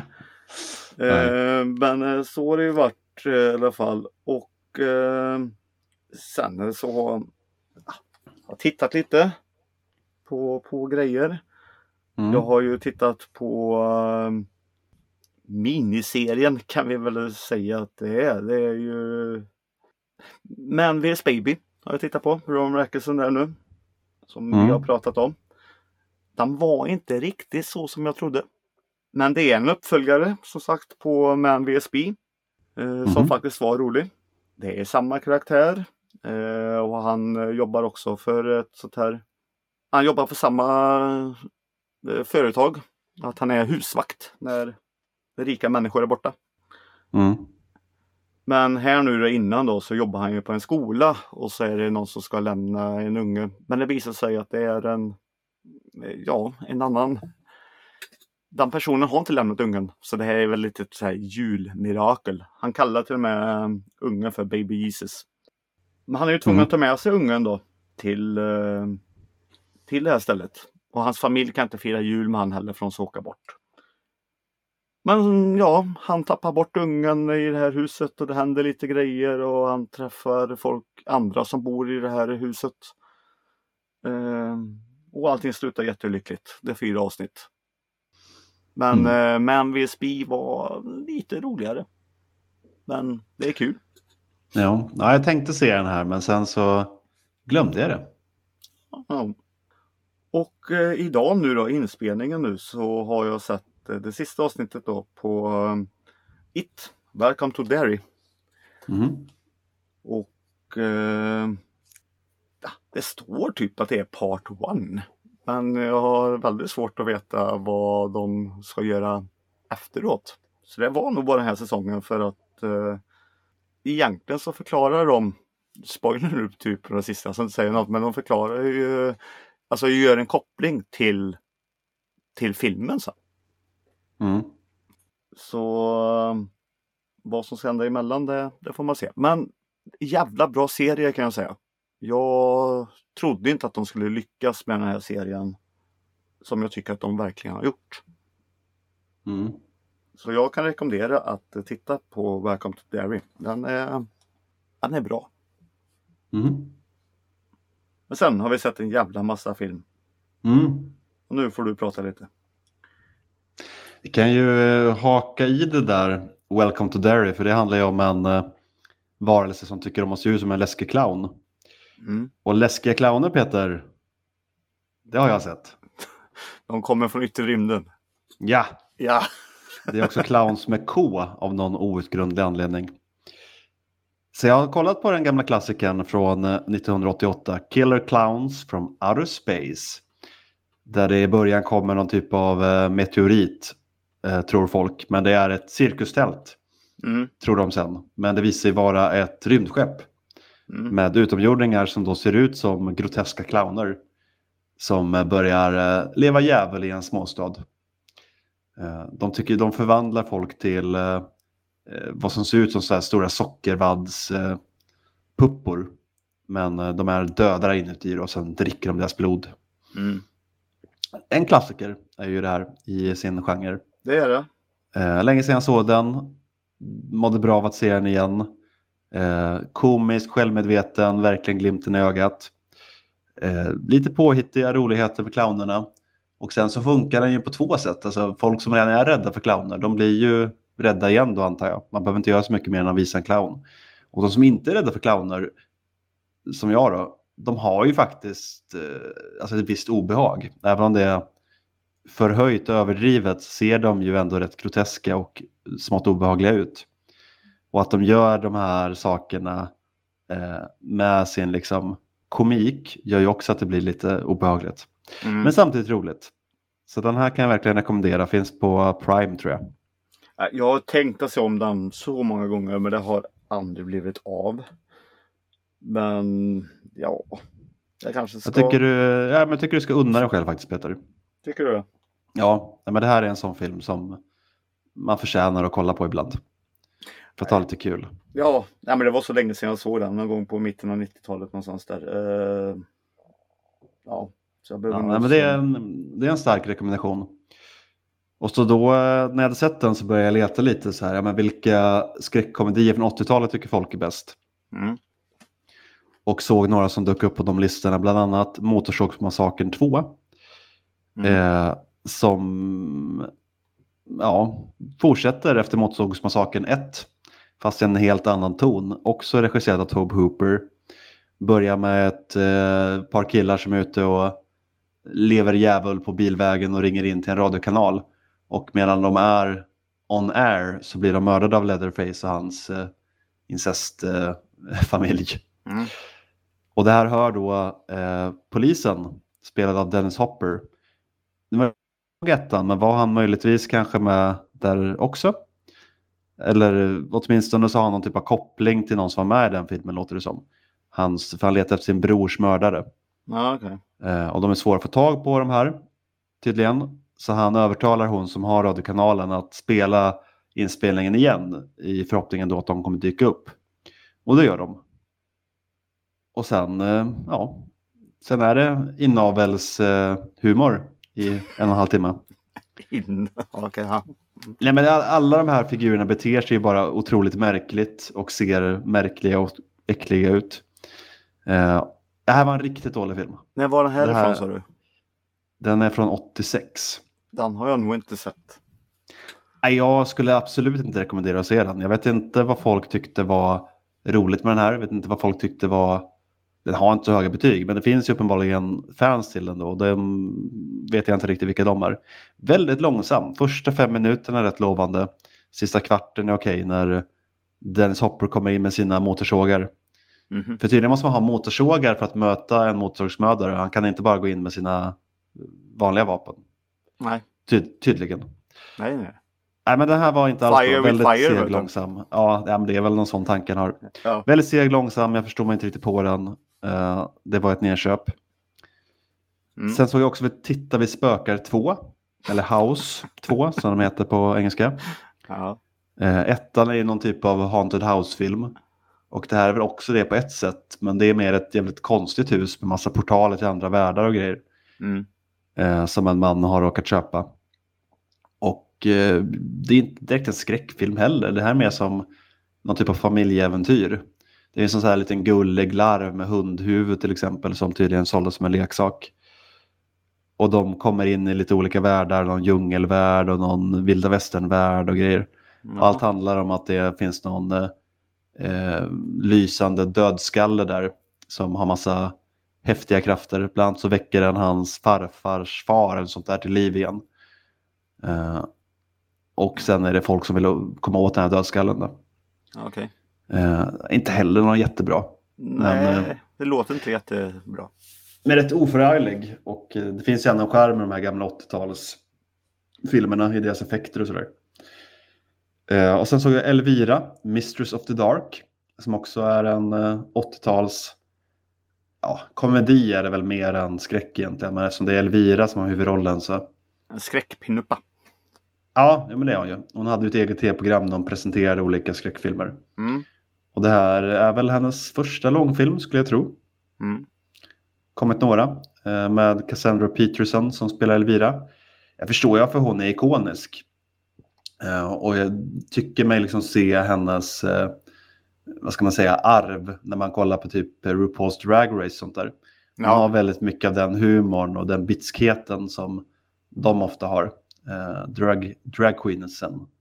Men så har det ju varit i alla fall. Och sen så har jag tittat lite på grejer. Jag har ju tittat på miniserien, kan vi väl säga att det är. Det är ju Man vs Baby har jag tittat på. Rowan Atkinson där nu. Som vi har pratat om. Den var inte riktigt så som jag trodde. Men det är en uppföljare som sagt på Man vs B. Som faktiskt var rolig. Det är samma karaktär. Och han jobbar också för ett sånt här. Han jobbar för samma företag. Att han är husvakt när rika människor är borta. Men här nu då, innan då, så jobbar han ju på en skola. Och så är det någon som ska lämna en unge. Men det visar sig att det är en annan. Den personen har inte lämnat ungen. Så det här är väl lite så här julmirakel. Han kallar till och med ungen för Baby Jesus. Men han är ju tvungen att ta med sig ungen då till det här stället. Och hans familj kan inte fira jul med han heller, för de ska åka bort. Men ja, han tappar bort ungen i det här huset och det händer lite grejer. Och han träffar andra som bor i det här huset. Och allting slutar jättelyckligt. Det är 4 avsnitt. Men Man vs B var lite roligare. Men det är kul. Ja, jag tänkte se den här, men sen så glömde jag det. Ja. Och idag nu då, inspelningen nu, så har jag sett det sista avsnittet då på It, Welcome to Derry. Och det står typ att det är part 1. Men jag har väldigt svårt att veta vad de ska göra efteråt. Så det var nog bara den här säsongen, för att egentligen så förklarar de, spoiler nu typ på det sista, så inte säger något, men de förklarar ju, alltså gör en koppling till filmen så. Så vad som ska hända emellan, det får man se. Men jävla bra serie kan jag säga. Jag trodde inte att de skulle lyckas med den här serien, som jag tycker att de verkligen har gjort. Så jag kan rekommendera att titta på Welcome to Derry. Den är bra. Men sen har vi sett en jävla massa film. Och nu får du prata lite. Vi kan ju haka i det där Welcome to Derry, för det handlar ju om en varelse som tycker om att se ut som en läskig clown. Och läskiga clowner, Peter, det har jag sett. De kommer från yttre rymden. Ja. Ja. Det är också clowns med K av någon outgrundlig anledning. Så jag har kollat på den gamla klassikern från 1988, Killer Clowns from Outer Space. Där det i början kommer någon typ av meteorit, tror folk. Men det är ett cirkustält, tror de sen. Men det visar sig vara ett rymdskepp. Med utomjordingar som då ser ut som groteska clowner. Som börjar leva djävul i en småstad. De förvandlar folk till vad som ser ut som så här stora sockervaddspuppor. Men de är döda inuti och sen dricker de deras blod. En klassiker är ju det här i sin genre. Det är det. Länge sedan jag såg den. Mådde bra av att se den igen. Komisk, självmedveten, verkligen glimten i ögat. Lite påhittiga roligheter för clownerna. Och sen så funkar den ju på 2 sätt. Alltså folk som redan är rädda för clowner, de blir ju rädda igen då, antar jag. Man behöver inte göra så mycket mer än att visa en clown. Och de som inte är rädda för clowner, som jag då, de har ju faktiskt alltså ett visst obehag. Även om det är förhöjt och överdrivet ser de ju ändå rätt groteska och smått obehagliga ut. Och att de gör de här sakerna med sin liksom komik gör ju också att det blir lite obehagligt. Men samtidigt roligt. Så den här kan jag verkligen rekommendera. Finns på Prime, tror jag. Jag har tänkt att se om den så många gånger, men det har aldrig blivit av. Men ja, jag kanske ska... Jag tycker du ska unna dig själv faktiskt, Peter. Tycker du? Ja, men det här är en sån film som man förtjänar att kolla på ibland. För att ha lite kul. Ja, men det var så länge sedan jag såg den. Någon gång på mitten av 90-talet någonstans där. Ja, så jag behöver men det är en stark rekommendation. Och så då, när jag hade sett den så började jag leta lite så här. Men vilka skräckkomedier från 80-talet tycker folk är bäst? Och såg några som dök upp på de listorna. Bland annat Motorsågsmassakern 2. Som fortsätter efter Motorsågsmassakern 1. Fast i en helt annan ton. Också regisserad av Tobe Hooper. Börjar med ett par killar som är ute och lever djävul på bilvägen och ringer in till en radiokanal. Och medan de är on air så blir de mördade av Leatherface och hans incestfamilj. Och det här hör då polisen, spelad av Dennis Hopper. Det var ettan, men var han möjligtvis kanske med där också? Eller åtminstone så har han någon typ av koppling till någon som var med i den filmen, låter det som. För han letar efter sin brors mördare. Okay. Och de är svåra att få tag på de här, tydligen. Så han övertalar hon som har radiokanalen att spela inspelningen igen. I förhoppningen då att de kommer dyka upp. Och det gör de. Och sen, sen är det inavelshumor i 1,5 timme. Okay. Nej, men alla de här figurerna beter sig bara otroligt märkligt och ser märkliga och äckliga ut. Det här var en riktigt dålig film. När var den här ifrån, sa du? Den är från 86. Den har jag nog inte sett. Nej, jag skulle absolut inte rekommendera att se den. Jag vet inte vad folk tyckte var roligt med den här. Jag vet inte vad folk tyckte var... Den har inte så höga betyg, men det finns ju uppenbarligen fans till den då. Och de vet jag inte riktigt vilka de är. Väldigt långsam. Första 5 minuterna är rätt lovande. Sista kvarten är okej när Dennis Hopper kommer in med sina motorsågar. För tydligen måste man ha motorsågar för att möta en motorsågsmördare. Han kan inte bara gå in med sina vanliga vapen. Nej. Tydligen. Nej. Nej, men den här var inte alls Fire väldigt fire, seg, långsam. Ja, men det är väl någon sån tanken har. Ja. Väldigt seg, långsam. Jag förstår mig inte riktigt på den. Det var ett nedköp. Sen såg jag också Titta vi spökar 2. Eller House 2 som de heter på engelska. Ja. Ettan är ju någon typ av Haunted House-film. Och det här är väl också det på ett sätt. Men det är mer ett jävligt konstigt hus med massa portaler till andra världar och grejer. Som en man har råkat köpa. Och det är inte direkt en skräckfilm heller. Det här är mer som någon typ av familjeäventyr. Det är en sån här liten gullig larv med hundhuvud till exempel. Som tydligen såldes som en leksak. Och de kommer in i lite olika världar. Någon djungelvärld och någon vilda västernvärld och grejer. Allt handlar om att det finns någon lysande dödskalle där. Som har massa häftiga krafter. Bland annat så väcker den hans farfars far eller sånt där till liv igen. Och sen är det folk som vill komma åt den här dödskallen då. Okay. Inte heller någon jättebra. Nej, men, det låter inte jättebra. Men rätt oförarglig. Och det finns ju ändå en charm med de här gamla 80-talsfilmerna i deras effekter och sådär. Och sen såg jag Elvira, Mistress of the Dark. Som också är en 80-tals... Ja, komedi är det väl mer än skräck egentligen. Men eftersom det är Elvira som har huvudrollen så... En skräckpinuppa. Ja, men det är hon ju. Hon hade ju ett eget tv-program där hon presenterade olika skräckfilmer. Och det här är väl hennes första långfilm skulle jag tro. Kommit några. Med Cassandra Peterson som spelar Elvira. Jag förstår ju för hon är ikonisk. Och jag tycker mig liksom se hennes... vad ska man säga, arv när man kollar på typ RuPaul's Drag Race och sånt där. Hon har väldigt mycket av den humorn och den bitskheten som de ofta har. Drag queensen.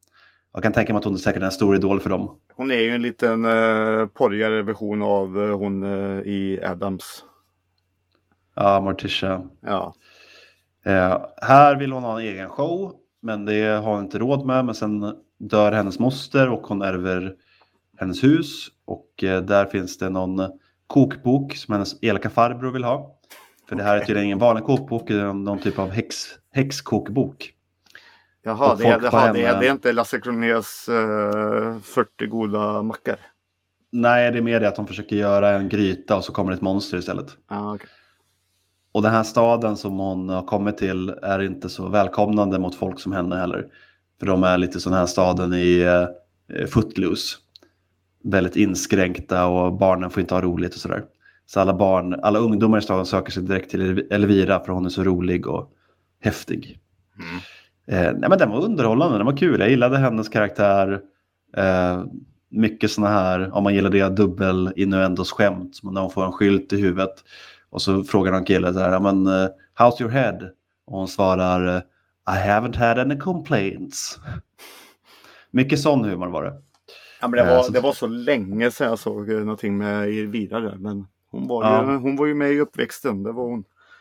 Jag kan tänka mig att hon är säkert en stor idol för dem. Hon är ju en liten porrigare version av hon i Adams. Ja, Morticia. Ja. Här vill hon ha en egen show, men det har hon inte råd med. Men sen dör hennes moster och hon ärver hennes hus. Och där finns det någon kokbok som hennes elaka farbror vill ha. För det här är tydligen ingen vanlig kokbok, det är någon typ av häxkokbok. Jaha, det är inte Lasse Kronés 40 goda mackor. Nej, det är mer det att de försöker göra en gryta och så kommer ett monster istället. Okay. Och den här staden som hon har kommit till är inte så välkomnande mot folk som henne heller. För de är lite sån här staden i Footloose. Väldigt inskränkta och barnen får inte ha roligt och sådär. Så alla ungdomar i staden söker sig direkt till Elvira för hon är så rolig och häftig. Nej, men den var underhållande, den var kul. Jag gillade hennes karaktär. Mycket såna här, om man gillar det, dubbel innuendos skämt. När hon får en skylt i huvudet. Och så frågar någon kille så här, men how's your head? Och hon svarar, I haven't had any complaints. Mycket sån humor var det. Ja, men det var så länge sedan jag såg någonting med Elvira där. Men hon var ju med i uppväxten, det var hon.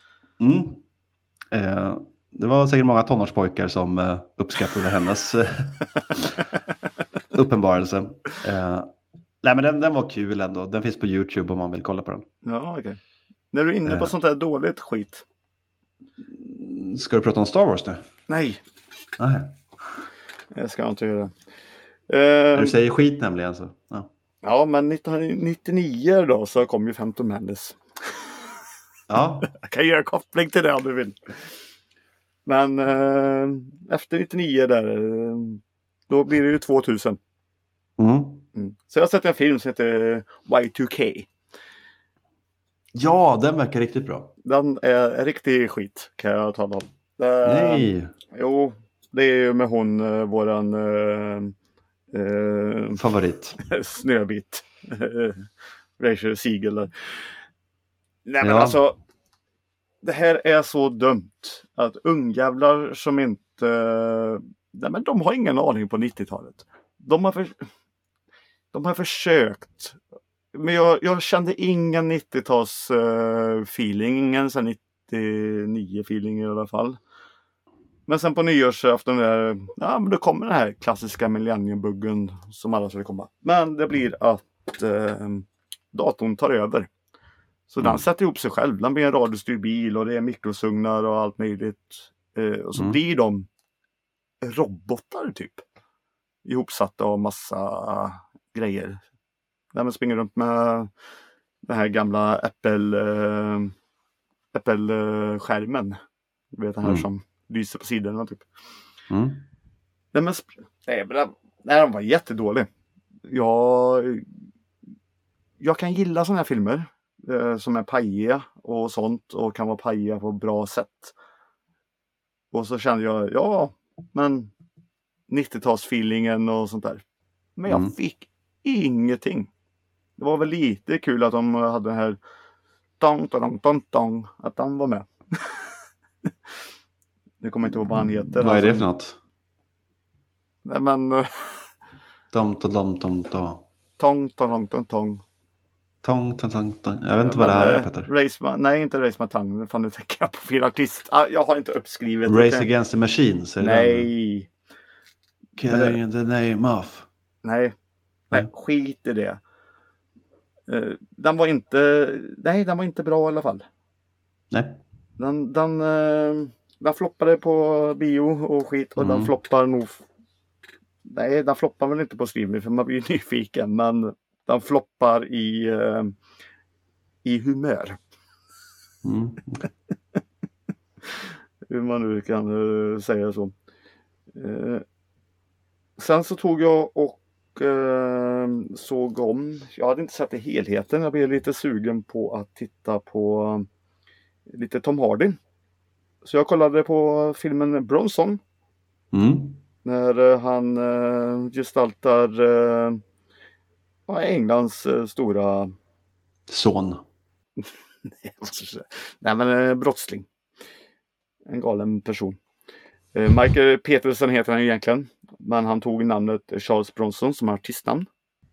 Det var säkert många tonårspojkar som uppskattade hennes uppenbarelse. Nej, men den var kul ändå. Den finns på YouTube om man vill kolla på den. Ja, okej. När du är inne på sånt här dåligt skit. Ska du prata om Star Wars nu? Nej. Nej. Jag ska inte göra. När du säger skit nämligen så. Ja, men 1999 då så kom ju Phantom Menace. Ja. Jag kan göra koppling till det om du vill. Men efter 99 där, då blir det ju 2000. Så jag har sett en film som heter Y2K. Ja, den verkar riktigt bra. Den är riktigt skit, kan jag tala om. Nej. Jo, det är ju med hon, våran favorit. Snöbit. Rachel Siegel. Nej, men ja. Alltså, det här är så dumt. Att ungjävlar som inte... Nej, men de har ingen aning på 90-talet. De har försökt. Men jag kände ingen 90-tals feeling. Ingen sån 99 feeling i alla fall. Men sen på nyårsafton där, ja, men då kommer den här klassiska millenniumbuggen som alla skulle komma. Men det blir att datorn tar över. Så den sätter ihop sig själv. Den blir en radiostyrd bil och det är mikrosugnar och allt möjligt. Och så blir de robotar typ. Ihopsatta av massa grejer. Där man springer runt med den här gamla Apple-skärmen. Du vet den här som lyser på sidorna typ. Den var jättedålig. Jag kan gilla såna här filmer som är pajiga och sånt och kan vara pajiga på bra sätt. Och så kände jag, ja, men 90-talsfeelingen och sånt där. Men jag fick ingenting. Det var väl lite kul att de hade den här att han var med. Nu kommer jag inte ihåg vad han heter. Vad är det för något? Nej, men... Tong. Jag vet inte vad det här är, Peter. Nej, inte Race My Tongue. Fan, nu tänker jag på fel artist. Jag har inte uppskrivet. Race Against the Machines. Nej. Killing in the name of. Nej, skit i det. Den var inte bra i alla fall. Nej. Den floppade på bio och skit och den floppar nog. Nej, den floppar väl inte på streaming för man blir nyfiken, men den floppar i humör. Hur man nu kan säga så. Sen så tog jag och såg om. Jag hade inte sett i helheten. Jag blev lite sugen på att titta på lite Tom Hardy. Så jag kollade på filmen Bronson. När han gestaltar Englands stora son. Nej, men brottsling. En galen person. Michael Peterson heter han egentligen. Men han tog namnet Charles Bronson som artistnamn.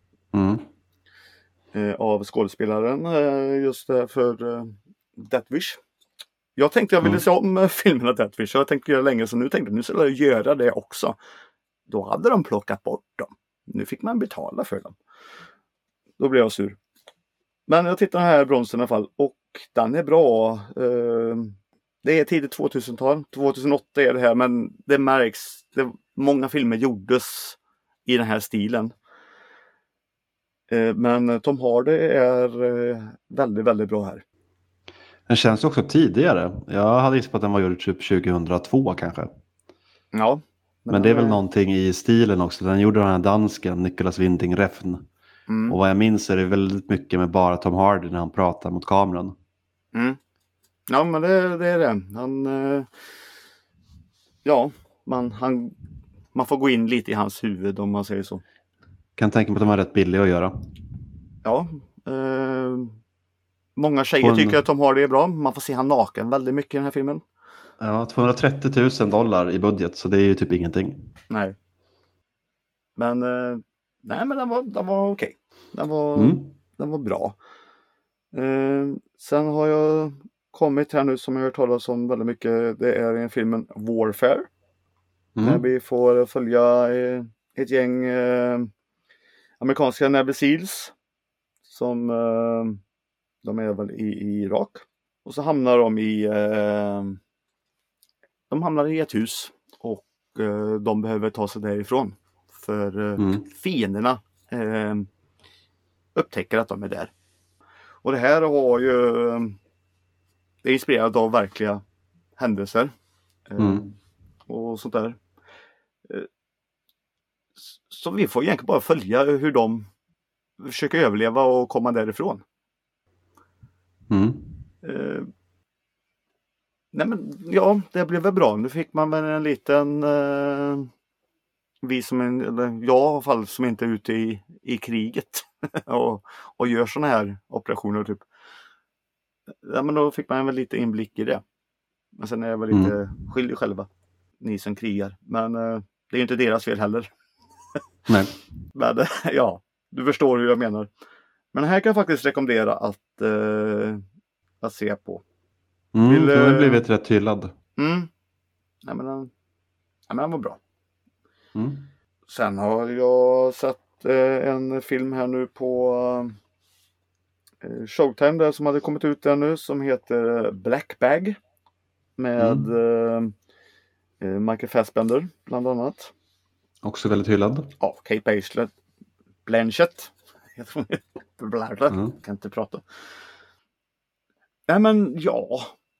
Av skådespelaren just för Death Wish. Jag tänkte jag ville se om filmerna Death Wish. Jag tänkte göra länge, så nu tänkte jag nu ska jag göra det också. Då hade de plockat bort dem. Nu fick man betala för dem. Då blev jag sur. Men jag tittar här Bronson i alla fall. Och den är bra. Det är tidigt 2000-tal. 2008 är det här. Men det märks. Många filmer gjordes i den här stilen. Men Tom Hardy är väldigt, väldigt bra här. Den känns också tidigare. Jag hade gissat på att den var gjord typ 2002 kanske. Ja. Men det är väl någonting i stilen också. Den gjorde den här dansken, Nicolas Winding Refn. Och vad jag minns är det väldigt mycket med bara Tom Hardy när han pratar mot kameran. Ja, men det är det. Man får gå in lite i hans huvud om man säger så. Kan tänka mig att de är rätt billiga att göra. Ja. Många tjejer tycker att Tom Hardy är bra. Man får se han naken väldigt mycket i den här filmen. Ja, $230,000 i budget, så det är ju typ ingenting. Nej. Men den var okej. Den var bra. Sen har jag kommit här nu som jag har hört talas om väldigt mycket. Det är en filmen Warfare. Där vi får följa ett gäng amerikanska Navy Seals. Som de är väl i Irak. Och så hamnar de hamnar i ett hus. Och de behöver ta sig därifrån. För fienderna upptäcker att de är där. Och det här har ju det är inspirerat av verkliga händelser. Och sånt där. Så vi får egentligen bara följa hur de försöker överleva och komma därifrån. Nej men ja, det blev väl bra. Nu fick man väl en liten jag i alla fall som inte är ute i kriget och gör såna här operationer typ. Ja, men då fick man väl lite inblick i det. Men sen är jag väl lite skyldig själva, ni som krigar. Men det är ju inte deras fel heller. Nej. Men ja, du förstår hur jag menar. Men här kan jag faktiskt rekommendera att se på. Den har blivit rätt hyllad. Nej, men den var bra. Sen har jag sett en film här nu på Showtime där som hade kommit ut där nu som heter Black Bag med Michael Fassbender bland annat. Också väldigt hyllad. Ja, Kate Blanchett. Kan inte prata. Nej men ja.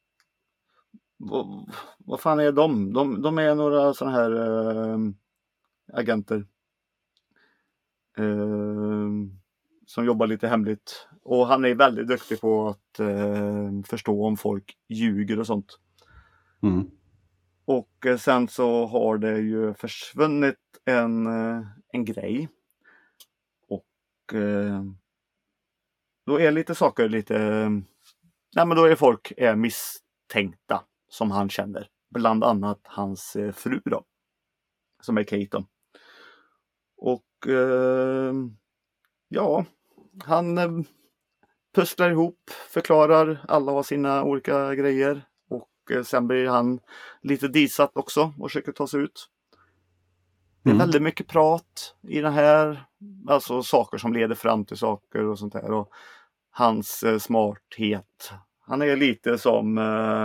Vad fan är de? De är några såna här agenter. Som jobbar lite hemligt. Och han är väldigt duktig på att förstå om folk ljuger och sånt. Och sen så har det ju försvunnit en grej. Och då är lite saker nej men då är folk misstänkta som han känner. Bland annat hans fru då. Som är Kate då. Och ja, han pusslar ihop, förklarar, alla har sina olika grejer. Och sen blir han lite disat också och försöker ta sig ut. Det är väldigt mycket prat i det här. Alltså saker som leder fram till saker och sånt där. Och hans smarthet. Han är lite som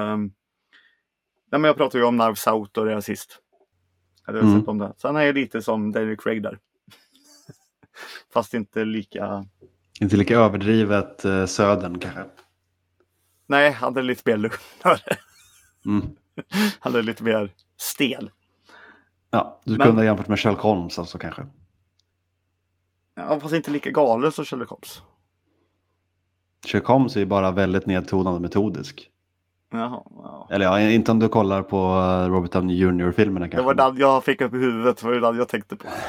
men jag pratade ju om Knives Out och det sist. Hade jag sett om det. Så han är lite som Daniel Craig där. Fast inte lika... Inte lika överdrivet södern kanske. Nej, han är lite mer lugnare. Han är lite mer stel. Ja, du kunde jämfört med Sherlock Holmes alltså kanske. Ja, fast inte lika galen som Sherlock Holmes. Sherlock Holmes är ju bara väldigt nedtonad metodisk. Jaha, ja. Eller ja, inte om du kollar på Robert Downey Jr. filmerna kanske. Det var den jag fick upp i huvudet, det var den jag tänkte på.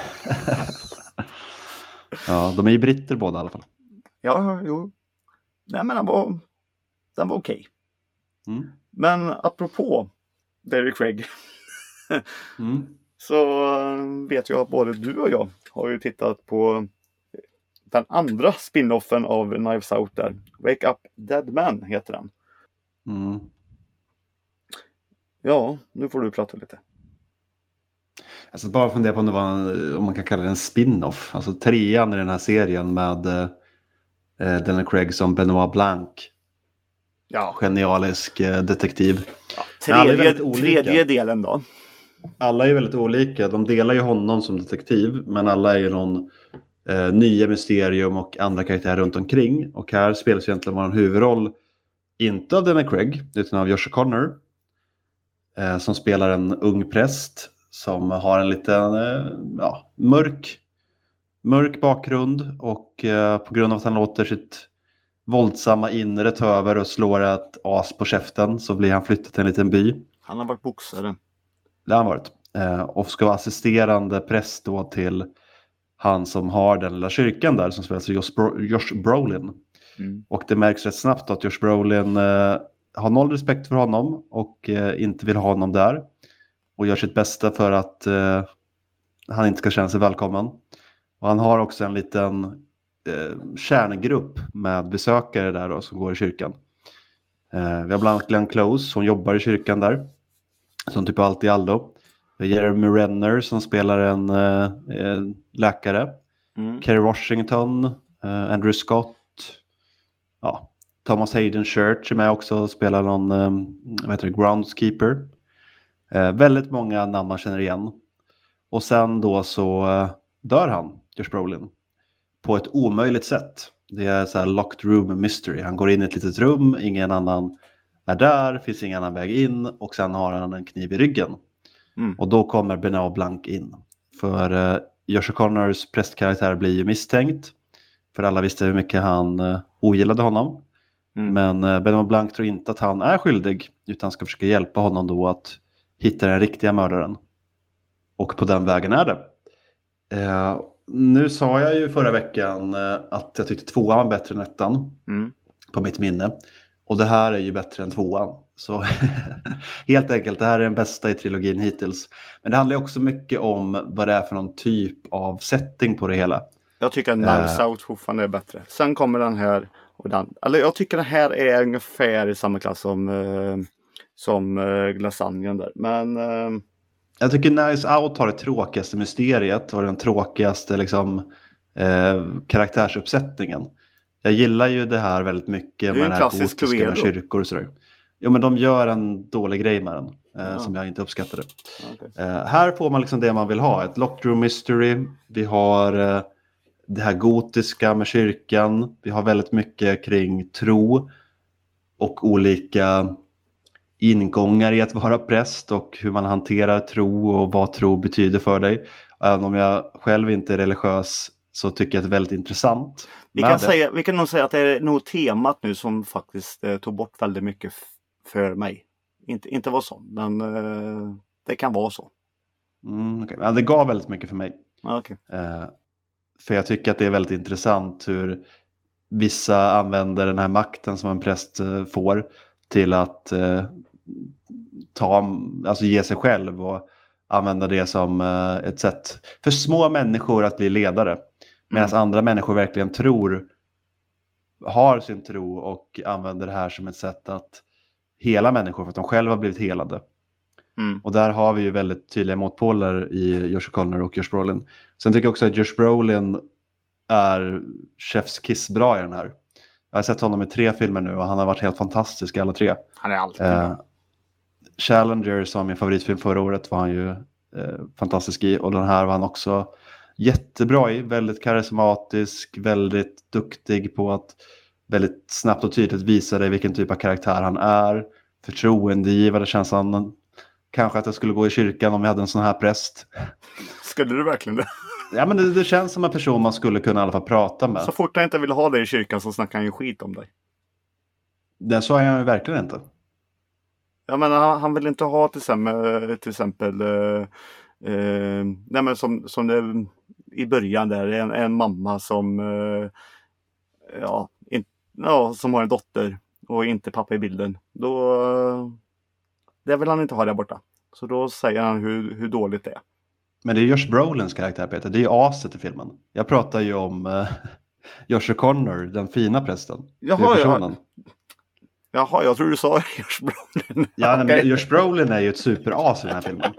Ja, de är ju britter båda i alla fall. Ja, jo. Nej, men den var okej. Men apropå Derek Craig Så vet jag att både du och jag har ju tittat på den andra spin-offen av Knives Out där. Wake Up Dead Man heter den. Ja, nu får du prata lite. Alltså bara fundera på om man kan kalla det en spin-off. Alltså 3:an i den här serien med Daniel Craig som Benoit Blanc. Ja. Genialisk detektiv. Ja, tredje delen då. Alla är väldigt olika. De delar ju honom som detektiv. Men alla är ju någon nya mysterium och andra karaktärer runt omkring. Och här spelas egentligen vår huvudroll inte av Daniel Craig utan av Josh O'Connor. Som spelar en ung präst som har en liten mörk bakgrund. Och på grund av att han låter sitt våldsamma inre ta över och slår ett as på käften så blir han flyttad till en liten by. Han har varit boxare. Det har han varit. Och ska vara assisterande präst då till han som har den lilla kyrkan där som spelas av Josh Brolin. Och det märks rätt snabbt att Josh Brolin har noll respekt för honom och inte vill ha honom där. Och gör sitt bästa för att han inte ska känna sig välkommen. Och han har också en liten kärngrupp med besökare där då, som går i kyrkan. Vi har bland annat Glenn Close, hon jobbar i kyrkan där. Som typ alltid Aldo. Jeremy Renner som spelar en läkare. Kerry Washington, Andrew Scott. Ja, Thomas Hayden Church är med också och spelar någon groundskeeper. Väldigt många namn man känner igen. Och sen då så dör han, Josh Brolin. På ett omöjligt sätt. Det är så här locked room mystery. Han går in i ett litet rum, ingen annan är där, finns ingen annan väg in och sen har han en kniv i ryggen. Och då kommer Benoit Blanc in. För Josh O'Connors prästkaraktär blir ju misstänkt. För alla visste hur mycket han ogillade honom. Men Benoit Blanc tror inte att han är skyldig utan ska försöka hjälpa honom då att hitta den riktiga mördaren. Och på den vägen är det. Nu sa jag ju förra veckan att jag tyckte 2:an var bättre än 1:an på mitt minne. Och det här är ju bättre än 2:an. Så helt enkelt, det här är den bästa i trilogin hittills. Men det handlar också mycket om vad det är för någon typ av setting på det hela. Jag tycker att Knives Out fortfarande är bättre. Sen kommer den här och den. Eller jag tycker den här är ungefär i samma klass som Lasagnen där. Men jag tycker Knives Out har det tråkigaste mysteriet och den tråkigaste karaktärsuppsättningen. Jag gillar ju det här väldigt mycket med det här gotiska med kyrkor och sådär. Jo, men de gör en dålig grej med den som jag inte uppskattade. Okay. Här får man liksom det man vill ha. Ett locked room mystery. Vi har det här gotiska med kyrkan. Vi har väldigt mycket kring tro och olika ingångar i att vara präst och hur man hanterar tro och vad tro betyder för dig. Även om jag själv inte är religiös så tycker jag att det är väldigt intressant. Vi kan nog säga att det är nog temat nu som faktiskt tog bort väldigt mycket för mig. Inte var så, men det kan vara så. Okay. Ja, det gav väldigt mycket för mig. Okay. För jag tycker att det är väldigt intressant hur vissa använder den här makten som en präst får till att ge sig själv och använda det som ett sätt för små människor att bli ledare. Medan andra människor verkligen har sin tro och använder det här som ett sätt att hela människor för att de själva har blivit helade. Och där har vi ju väldigt tydliga motpoler i Josh O'Connor och Josh Brolin. Sen tycker jag också att Josh Brolin är chef's kiss bra i den här. Jag har sett honom i 3 filmer nu och han har varit helt fantastisk i alla 3. Han är alltid bra. Challenger som min favoritfilm förra året var han ju fantastisk i. Och den här var han också jättebra i. Väldigt karismatisk, väldigt duktig på att väldigt snabbt och tydligt visa dig vilken typ av karaktär han är. Förtroendegivare känns han. Kanske att jag skulle gå i kyrkan om jag hade en sån här präst. Skulle du verkligen det? Ja, men det känns som en person man skulle kunna i alla fall prata med. Så fort jag inte vill ha dig i kyrkan så snackar han ju skit om dig. Det sa jag ju verkligen inte. Ja, men han vill inte ha till exempel nej, men som det i början där en mamma som som har en dotter och inte pappa i bilden. Då det vill han inte ha där borta. Så då säger han hur dåligt det är. Men det är Josh Brolins karaktär, Peter. Det är ju aset i filmen. Jag pratar ju om Josh O'Connor, den fina prästen. Jaha, jag tror du sa Josh Brolin. Ja, men Josh Brolin är ju ett superas i den här filmen.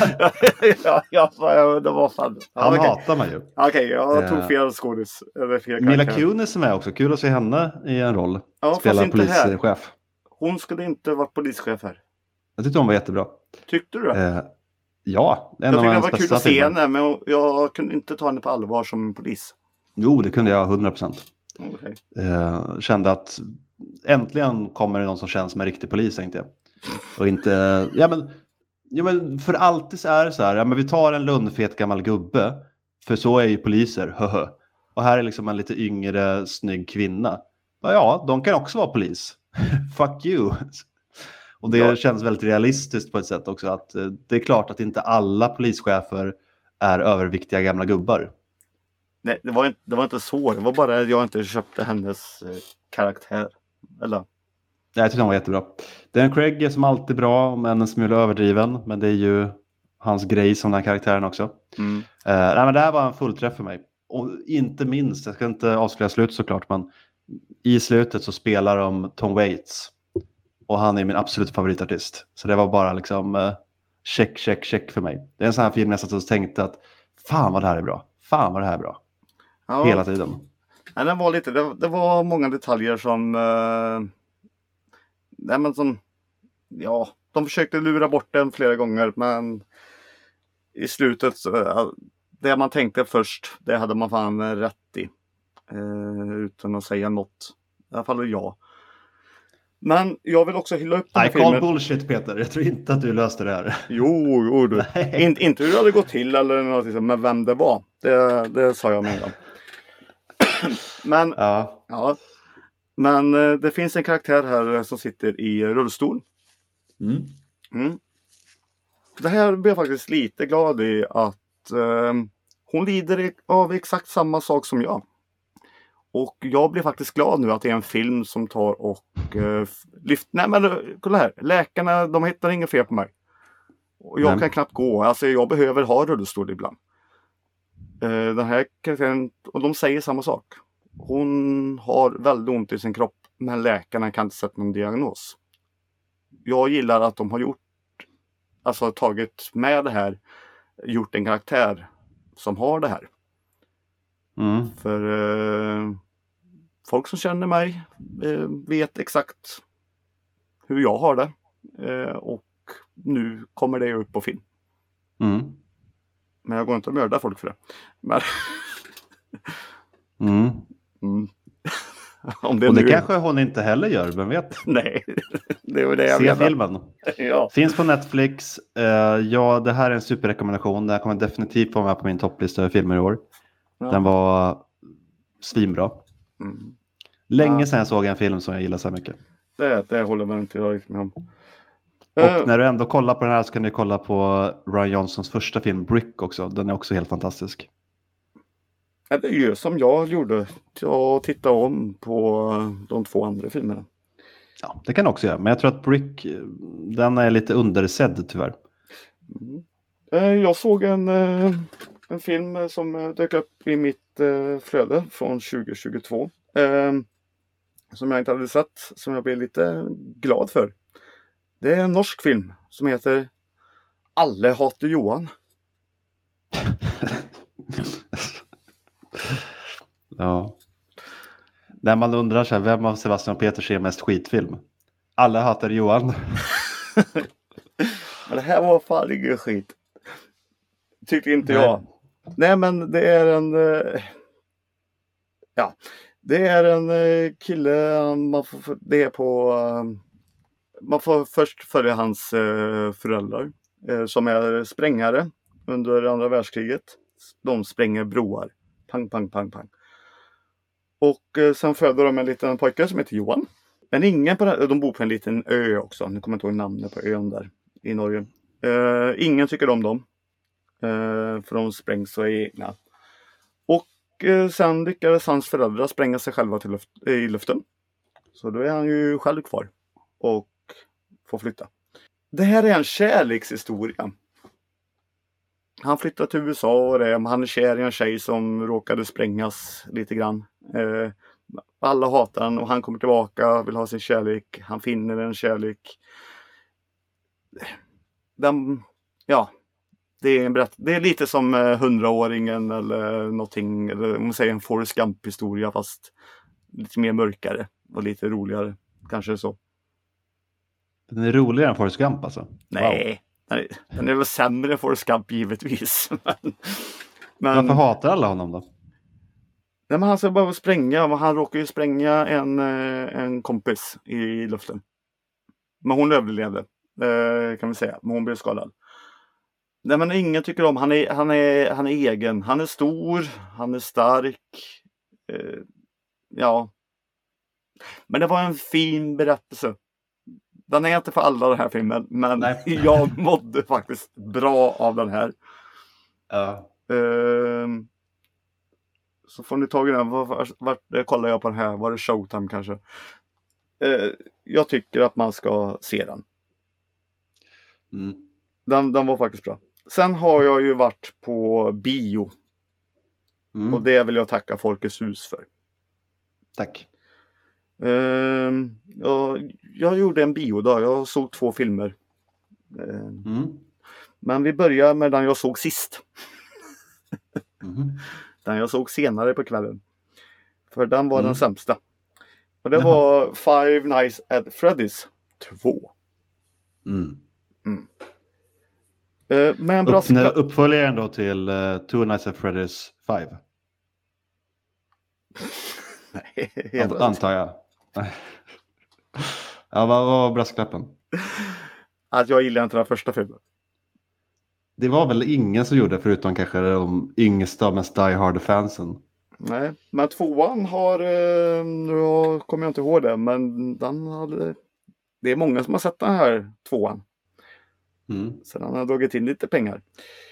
Det var fan. Han hatar man ju. Okej, jag tog fel skådis. Mila Kunis är med också. Kul att se henne i en roll. Spela polischef. Hon skulle inte vara polischef här. Jag tyckte hon var jättebra. Tyckte du det? Ja, jag tyckte det var kul att se henne, men jag kunde inte ta henne på allvar som polis. Jo, det kunde jag 100%. Okay. Kände att äntligen kommer det någon som känns som en riktig polis, tänkte jag. Och inte, men för alltid så är det så här, men vi tar en lundfet gammal gubbe, för så är ju poliser, Och här är liksom en lite yngre, snygg kvinna. Ja, de kan också vara polis. Fuck you. Och det känns väldigt realistiskt på ett sätt också, att det är klart att inte alla polischefer är överviktiga gamla gubbar. Nej, det var inte så. Det var bara att jag inte köpte hennes karaktär. Eller? Jag tyckte hon var jättebra. Dan Craig är som alltid bra, men en smula överdriven. Men det är ju hans grej som den här karaktären också. Nej, men det här var en fullträff för mig. Och inte minst, jag ska inte avslöja slut såklart, men i slutet så spelar de Tom Waits. Och han är min absolut favoritartist. Så det var bara liksom check för mig. Det är en sån här film jag satt och tänkte att fan vad det här är bra. Fan vad det här är bra. Ja. Hela tiden. Ja, det var lite, det var många detaljer som de försökte lura bort den flera gånger, men i slutet det man tänkte först, det hade man fan rätt i. Utan att säga något. I alla fall jag. Men jag vill också hylla upp den här filmen. I call bullshit, Peter. Jag tror inte att du löste det här. Jo du. Inte hur det hade gått till eller något, men vem det var. Det sa jag med. Men, ja. Men det finns en karaktär här som sitter i rullstol. Det här blir jag faktiskt lite glad i, att hon lider av exakt samma sak som jag. Och jag blir faktiskt glad nu att det är en film som tar och nej men kolla här. Läkarna, de hittar inget fel på mig. Och jag kan knappt gå. Alltså jag behöver ha rullstol ibland. Den här karaktären, och de säger samma sak. Hon har väldigt ont i sin kropp, men läkarna kan inte sätta någon diagnos. Jag gillar att de har tagit med det här, gjort en karaktär som har det här. För folk som känner mig vet exakt hur jag har det. Och nu kommer det upp på film. Men jag går inte att mörda folk för det. Men Om det och det kanske hon inte heller gör, vem vet? Nej, det är det jag menar. Se filmen. Ja. Finns på Netflix. Det här är en superrekommendation. Det här kommer definitivt vara med på min topplista över filmer i år. Ja. Den var svinbra. Länge sedan jag såg en film som jag gillar så mycket. Det håller man inte jag med om. Och när du ändå kollar på den här så kan du kolla på Ryan Johnsons första film, Brick också. Den är också helt fantastisk. Det är ju som jag gjorde. Jag tittade om på de 2 andra filmerna. Ja, det kan jag också göra. Men jag tror att Brick, den är lite undersedd tyvärr. Jag såg en film som dök upp i mitt flöde från 2022. Som jag inte hade sett. Som jag blev lite glad för. Det är en norsk film som heter Alle hater Johan. Ja. När man undrar så här, vem av Sebastian och Peter ser mest skitfilm? Alla hatar Johan. Men det här var fan ingen skit. Tyckte inte jag. Nej, men det är en det är en kille, man får först följa hans föräldrar som är sprängare under andra världskriget. De spränger broar. Pang, pang, pang, pang. Och sen föder de en liten pojke som heter Johan. Men ingen de bor på en liten ö också. Nu kommer jag inte ihåg namnet på ön där i Norge. Ingen tycker om dem. För de sprängs och är egna. Och sen lyckades hans föräldrar spränga sig själva i luften. Så då är han ju själv kvar. Och får flytta. Det här är en kärlekshistoria. Han flyttar till USA och han är kär i en tjej som råkade sprängas lite grann. Alla hatar han och han kommer tillbaka, vill ha sin kärlek. Han finner en kärlek. Det är lite som 100-åringen eller någonting. Eller om man säger en Forrest Gump-historia fast lite mer mörkare och lite roligare. Kanske så. Den är roligare än Forrest Gump alltså? Nej. Wow. Den är väl sämre än Forrest Gump givetvis. men, varför hatar alla honom då? Nej, men han ska bara spränga. Han råkar ju spränga en kompis i luften. Men hon överlevde. Kan vi säga. Men hon blev skadad. Nej, men ingen tycker om. Han är egen. Han är stor. Han är stark. Ja. Men det var en fin berättelse. Den är inte för alla den här filmen. Men jag mådde faktiskt bra av den här. Ja. Så får ni tag i den. Vart kollar jag på den här? Var det Showtime kanske? Jag tycker att man ska se den. Den var faktiskt bra. Sen har jag ju varit på bio. Och det vill jag tacka Folkets hus för. Tack. Jag gjorde en biodag. Jag såg 2 filmer. Men vi börjar med den jag såg sist. Den jag såg senare på kvällen. För den var den sämsta. Och det var Five Nights at Freddy's 2. Med en brasklapp. Uppföljaren då till Two Nights at Freddy's 5. Nej, antar jag. Ja, vad var brasklappen? Att jag gillar inte den första filmen. Det var väl ingen som gjorde förutom kanske de yngsta mest Die Hard-fansen. Nej, men 2:an har, nu kommer jag inte ihåg det, men den hade, det är många som har sett den här 2:an. Så den har dragit in lite pengar.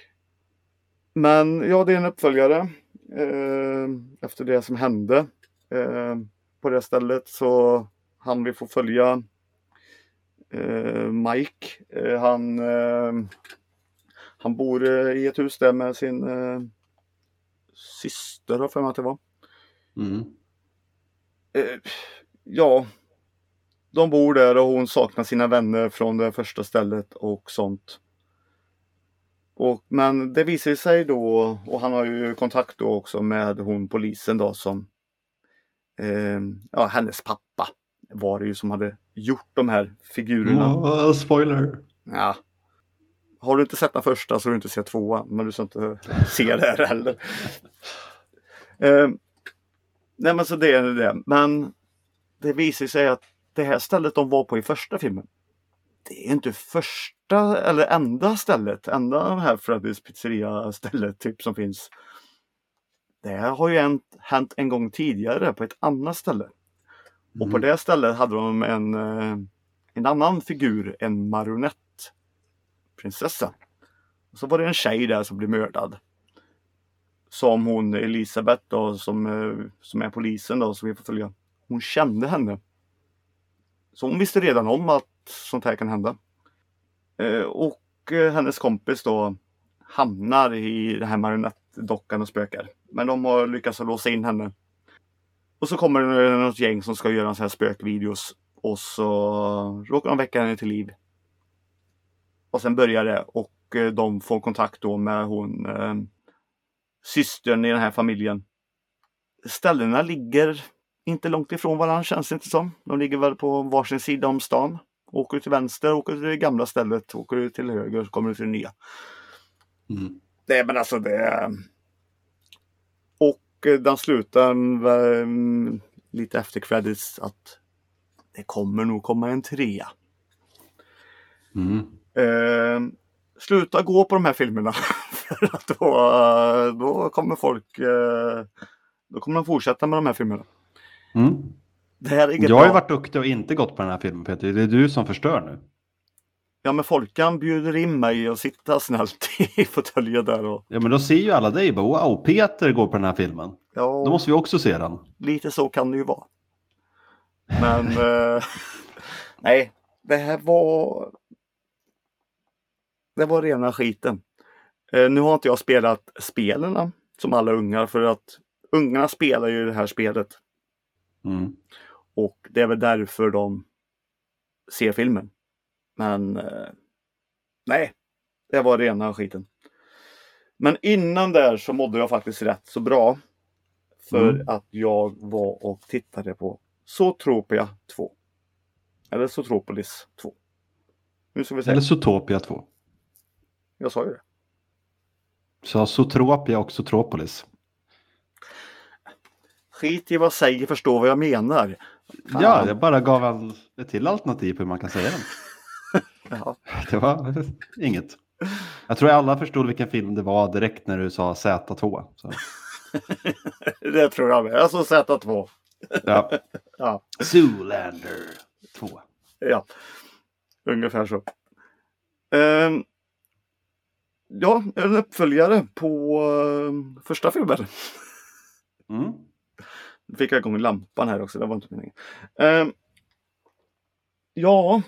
Men ja, det är en uppföljare efter det som hände på det stället, så han vill få följa Mike. Han bor i ett hus där med sin syster, för mig att det var. Ja, de bor där och hon saknar sina vänner från det första stället och sånt. Men det visar sig då, och han har ju kontakt då också med hon polisen då som hennes pappa var det ju som hade gjort de här figurerna. Spoiler! Ja. Har du inte sett den första så har du inte sett 2:an, men du ska inte se det här heller. Nej, men så det är det. Men det visar sig att det här stället de var på i första filmen, det är inte första eller enda stället, enda den här Freddy's pizzeria stället typ som finns. Det har ju hänt en gång tidigare på ett annat ställe. Och på det stället hade de en annan figur, en marionettprinsessa. Och så var det en tjej där som blev mördad. Som hon Elisabeth då, som är polisen då, som vi får följa. Hon kände henne. Så hon visste redan om att sånt här kan hända. Och hennes kompis då hamnar i den här marionettdockan och spökar. Men de har lyckats låsa in henne. Och så kommer det något gäng som ska göra en sån här spökvideos. Och så råkar de väcka henne till liv. Och sen börjar det. Och de får kontakt då med hon systern i den här familjen. Ställena ligger inte långt ifrån varandra, känns det inte som. De ligger väl på varsin sida om stan. Åker du till vänster, åker du till det gamla stället. Åker du till höger så kommer du till det nya. Det, men alltså det. Och den slutar lite efter credits att det kommer nog komma en 3. Sluta gå på de här filmerna. För att då kommer folk då kommer de fortsätta med de här filmerna. Det här är jag har ju varit duktig och inte gått på den här filmen, Peter. Det är du som förstör nu. Ja, men folkan bjuder in mig och sitta snällt i fåtöljen där. Ja, men då ser ju alla dig bara, wow, Peter går på den här filmen. Ja, då måste vi också se den. Lite så kan det ju vara. Men nej, det här var det var rena skiten. Nu har inte jag spelat spelen som alla ungar, för att ungarna spelar ju det här spelet. Och det är väl därför de ser filmen. Men nej, det var rena skiten. Men innan där så mådde jag faktiskt rätt så bra. För att jag var och tittade på Zootopia 2. Eller Zootropolis 2. Nu ska vi se. Eller Zootopia 2. Jag sa ju det. Så Zootopia och Zootropolis. Skit i vad jag säger, förstå vad jag menar. Fan. Ja, jag bara gav ett till alternativ på hur man kan säga den. Ja. Det var inget. Jag tror alla förstod vilken film det var direkt när du sa Z2. Så. Det tror jag med. Alltså Z2. Ja. Ja. Zoolander 2. Ja, ungefär så. Ja, en uppföljare på första filmen. Nu fick jag igång lampan här också, det var inte meningen. Ja,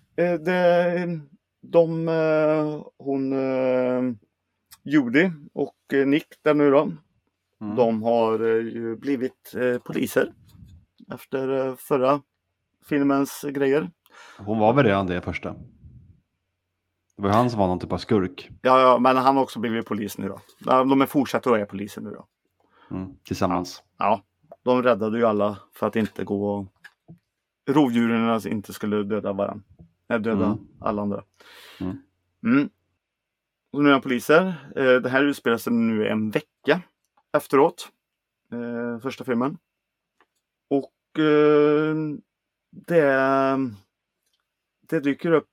hon Judy och Nick där nu då. De har ju blivit poliser efter förra filmens grejer. Hon var väl redan det första. Det var han som var någon typ av skurk. Ja, men han har också blivit polis nu då. De är fortsatta att vara poliser nu då. Tillsammans. Ja, de räddade ju alla för att inte gå... Rovdjuren inte skulle döda varandra. Döda alla andra. Och nu är poliser. Det här utspelar sig nu en vecka efteråt. Första filmen. Och det dyker upp...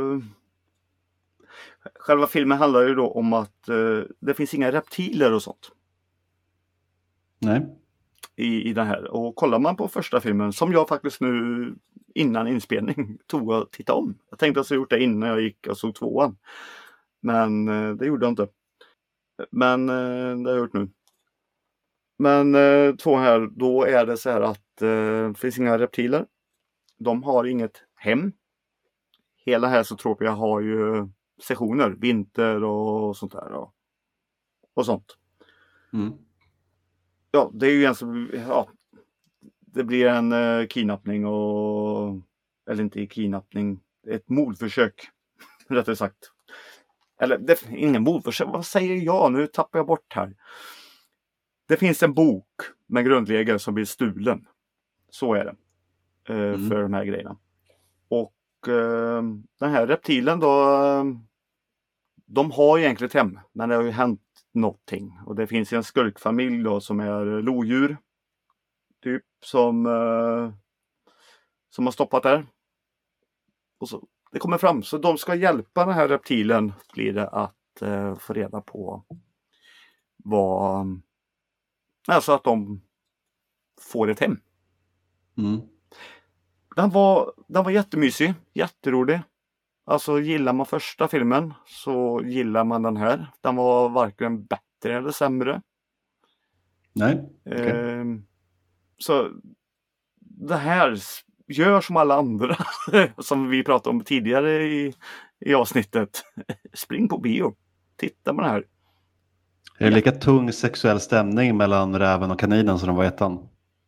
Själva filmen handlar ju då om att det finns inga reptiler och sånt. Nej. I den här. Och kollar man på första filmen, som jag faktiskt nu innan inspelning tog och tittade om. Jag tänkte att jag gjort det innan jag gick och såg tvåan. Men det gjorde jag inte. Men det har jag gjort nu. Men tvåan här, då är det så här att det finns inga reptiler. De har inget hem. Hela här Zootopia har ju sessioner, vinter och sånt där. Och sånt. Ja, det är ju det blir en kidnappning eller inte kidnappning, ett mordförsök rättare sagt. Eller ingen mordförsök, vad säger jag? Nu tappar jag bort här. Det finns en bok med grundregler som blir stulen. Så är det. För de här grejerna. Och den här reptilen då, de har egentligen ett hem, men det har ju hänt någonting. Och det finns en skurkfamilj då som är lodjur. Typ som har stoppat där. Och så, det kommer fram. Så de ska hjälpa den här reptilen, blir det, att få reda på vad... Alltså att de får ett hem. Den var jättemysig. Jätterolig. Alltså gillar man första filmen så gillar man den här. Den var varken bättre eller sämre. Nej. Okay. Så det här gör som alla andra som vi pratade om tidigare i avsnittet. Spring på bio. Titta på den här. Är det lika tung sexuell stämning mellan räven och kaninen som de var i ettan?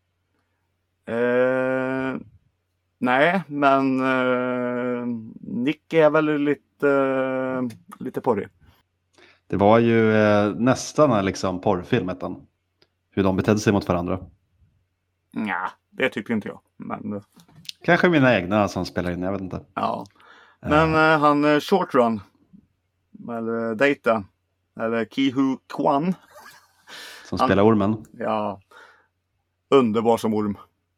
Nej, men Nick är väl lite porrig. Det var ju nästan en liksom porrfilm ettan. Hur de betedde sig mot varandra. Ja, det tycker inte jag. Men... Kanske mina egna som spelar in, jag vet inte. Ja. Men han Short Run, eller Data, eller Ki-Hu Kwan. Som spelar ormen. Ja, underbar som orm.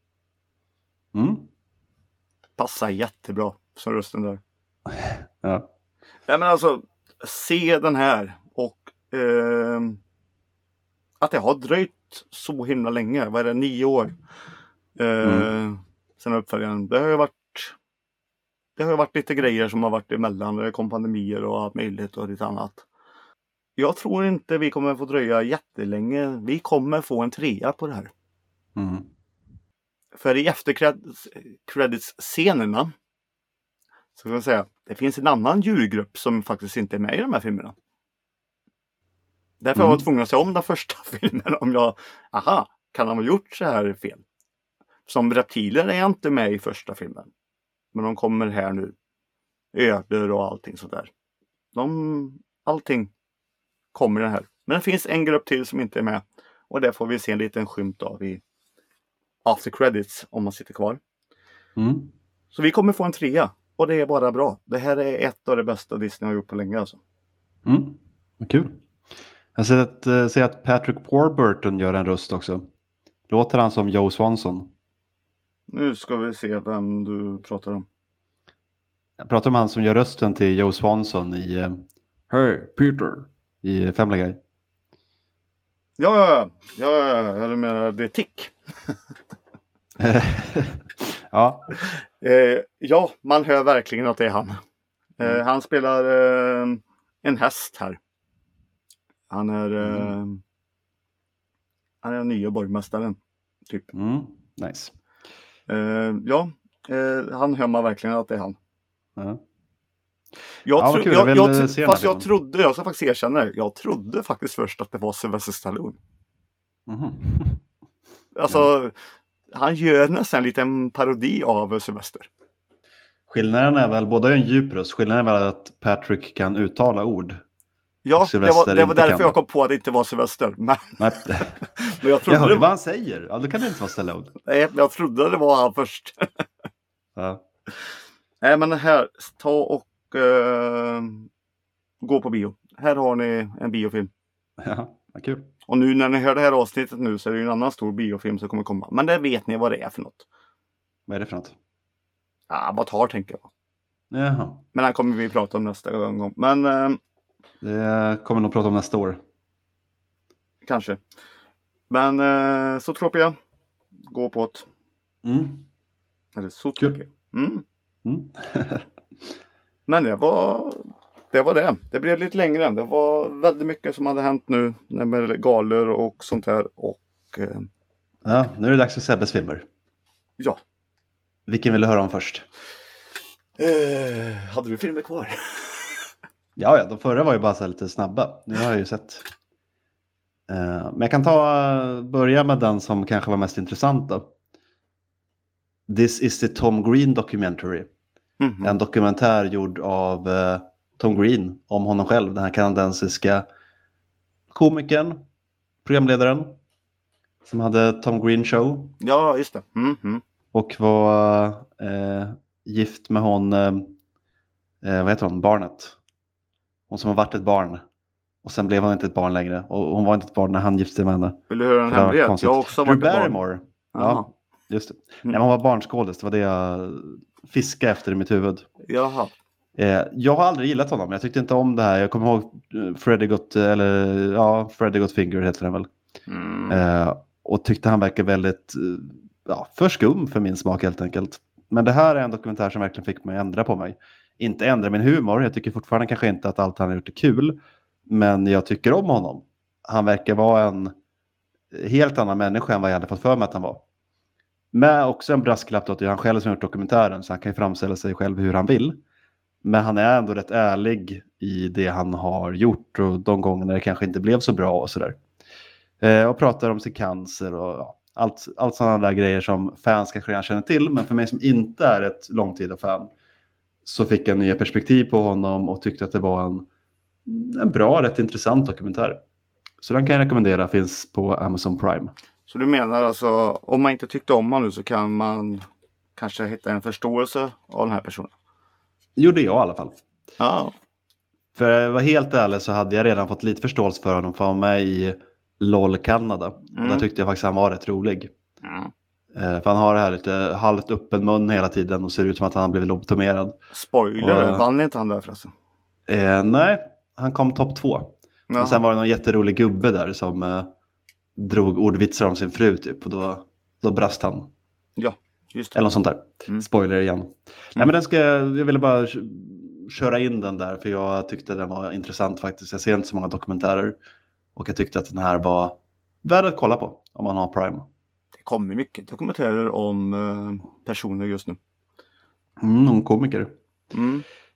Passar jättebra som rösten där. Ja. Ja, men alltså, se den här och att det har dröjt så himla länge. Vad är det, 9 år? Sen uppföljaren. Det har ju varit lite grejer som har varit emellan. Det kom pandemier och allt möjligt och lite annat. Jag tror inte vi kommer få dröja jättelänge. Vi kommer få en 3 på det här. För i eftercredits-scenerna så kan jag säga, det finns en annan djurgrupp som faktiskt inte är med i de här filmerna. Därför var jag tvungen att se om den första filmen. Om jag, kan de ha gjort så här fel? Som reptiler är inte med i första filmen. Men de kommer här nu. Ödlor och allting sådär. Allting kommer i den här. Men det finns en grupp till som inte är med. Och det får vi se en liten skymt av i after credits om man sitter kvar. Så vi kommer få en 3. Och det är bara bra. Det här är ett av det bästa Disney har gjort på länge alltså. Vad kul. Jag ser att Patrick Warburton gör en röst också. Låter han som Joe Swanson? Nu ska vi se vem du pratar om. Jag pratar om han som gör rösten till Joe Swanson i Hey Peter i Family Guy. Ja, jag menar det är Tick. Ja. Ja, man hör verkligen att det är han. Han spelar en häst här. Han är den nya borgmästaren. Typ. Nice. Han hör man verkligen att det är han. Jag ska faktiskt erkänna det. Jag trodde faktiskt först att det var Sylvester Stallone. Alltså, han gör nästan en liten parodi av Sylvester. Skillnaden är väl, båda är en djup röst. Skillnaden är väl att Patrick kan uttala ord. Ja, det var därför jag kom på att det inte var Sylvester. Men jag hörde vad han säger. Ja, då kan det inte vara Stallone. Nej, jag trodde det var han först. Ja. Nej, men här, ta och gå på bio. Här har ni en biofilm. Ja, vad kul. Och nu när ni hör det här avsnittet nu så är det ju en annan stor biofilm som kommer komma. Men det vet ni vad det är för något. Vad är det för något? Avatar tänker jag. Jaha. Men den kommer vi prata om nästa gång. Men det kommer nog prata om nästa år. Kanske. Men Zootopia. Gå på ett. Eller Zootopia. Men det var det. Det blev lite längre. Det var väldigt mycket som hade hänt nu med galor och sånt här. Och, ja, nu är det dags för Sebbes filmer. Ja. Vilken vill du höra om först? Hade du filmer kvar? Ja, de förra var ju bara så lite snabba. Nu har jag ju sett. Men jag kan börja med den som kanske var mest intressant då. This is the Tom Green documentary. En dokumentär gjord av Tom Green om honom själv. Den här kanadensiska komikern, programledaren som hade Tom Green Show. Ja, just det. Och var gift med hon, vad heter hon, barnet. Hon som har varit ett barn. Och sen blev hon inte ett barn längre. Och hon var inte ett barn när han gifte sig med henne. Vill du höra en hemlighet? Jag har också varit ett Barrymore. Ja, just det. Nej, men hon var barnskådis. Det var det jag fiskade efter i mitt huvud. Jaha. Jag har aldrig gillat honom. Jag tyckte inte om det här. Jag kommer ihåg Freddy Got Finger heter den väl. Och tyckte han verkar väldigt för skum för min smak helt enkelt. Men det här är en dokumentär som verkligen fick mig att ändra på mig. Inte ändra min humor. Jag tycker fortfarande kanske inte att allt han har gjort är kul. Men jag tycker om honom. Han verkar vara en helt annan människa än vad jag hade fått för mig att han var. Men också en brasklapp då att det är han själv som har gjort dokumentären. Så han kan ju framställa sig själv hur han vill. Men han är ändå rätt ärlig i det han har gjort. Och de gångerna det kanske inte blev så bra och sådär. Och pratar om sin cancer och allt sådana där grejer som fans kanske redan känner till. Men för mig som inte är ett långtida fan så fick jag nya perspektiv på honom och tyckte att det var en bra, rätt intressant dokumentär. Så den kan jag rekommendera, finns på Amazon Prime. Så du menar alltså, om man inte tyckte om honom nu så kan man kanske hitta en förståelse av den här personen? Gjorde jag i alla fall. Ja. För att vara helt ärlig så hade jag redan fått lite förståelse för honom för mig i LOL Canada. Och där tyckte jag faktiskt han var rätt rolig. För han har det här lite halvt öppen mun hela tiden och ser ut som att han har blivit lobotomerad. Spoiler, vann inte han där förresten? Nej, han kom topp 2. Och sen var det någon jätterolig gubbe där som drog ordvitsar om sin fru typ. Och då brast han. Ja, just det. Eller något sånt där. Spoiler igen. Nej, men jag ville bara köra in den där. För jag tyckte den var intressant faktiskt. Jag ser inte så många dokumentärer. Och jag tyckte att den här var värd att kolla på om man har Prime. Det kommer mycket dokumentärer om personer just nu. Om komiker.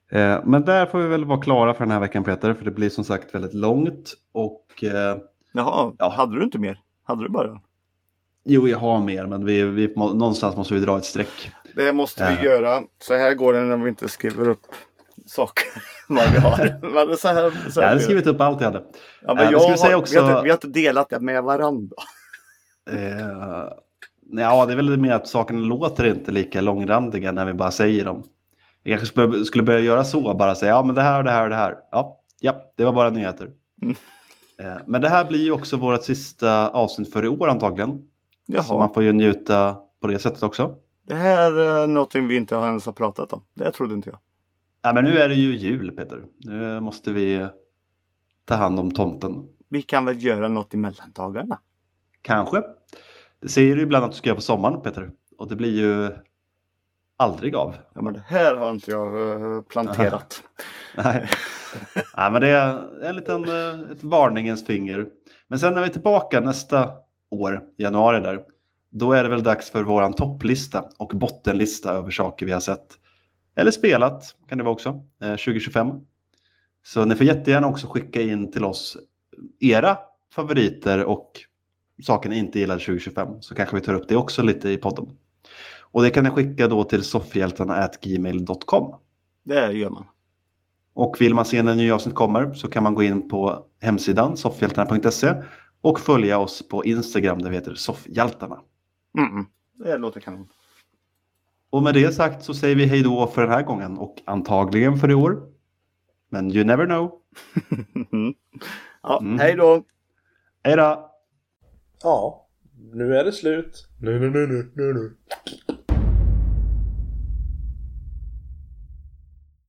Men där får vi väl vara klara för den här veckan, Peter. För det blir som sagt väldigt långt. Och, Jaha, ja. Hade du inte mer? Hade du bara? Jo, jag har mer, men någonstans måste vi dra ett streck. Det måste vi göra. Så här går det när vi inte skriver upp saker vad vi har. Men så här jag hade skrivit upp allt jag hade. Ja, men vi har inte delat det med varandra. Ja, det är väl mer att sakerna låter inte lika långrandiga när vi bara säger dem. Vi kanske skulle börja göra så, bara säga ja men det här och det här och det här. Ja, det var bara nyheter. Men det här blir ju också vårt sista avsnitt för i år antagligen. Jaha. Så man får ju njuta på det sättet också. Det här är någonting vi inte ens har pratat om. Det trodde inte jag. Ja, men nu är det ju jul, Peter. Nu måste vi ta hand om tomten. Vi kan väl göra något i mellandagarna? Kanske. Det säger du ibland att du ska göra på sommaren, Peter. Och det blir ju aldrig av. Ja, men det här har inte jag planterat. Nej. Nej, men det är ett varningens finger. Men sen när vi är tillbaka nästa år, januari där, då är det väl dags för våran topplista och bottenlista över saker vi har sett. Eller spelat, kan det vara också, 2025. Så ni får jättegärna också skicka in till oss era favoriter och saker ni inte gillar 2025. Så kanske vi tar upp det också lite i podden. Och det kan ni skicka då till soffhjältarna@gmail.com. Det gör man. Och vill man se när nya avsnitt kommer så kan man gå in på hemsidan soffhjältarna.se och följa oss på Instagram där vi heter Soffhjältarna. Det låter kanon. Och med det sagt så säger vi hej då för den här gången och antagligen för i år. Men you never know. Ja, hej då. Hej då. Ja, nu är det slut. Nu.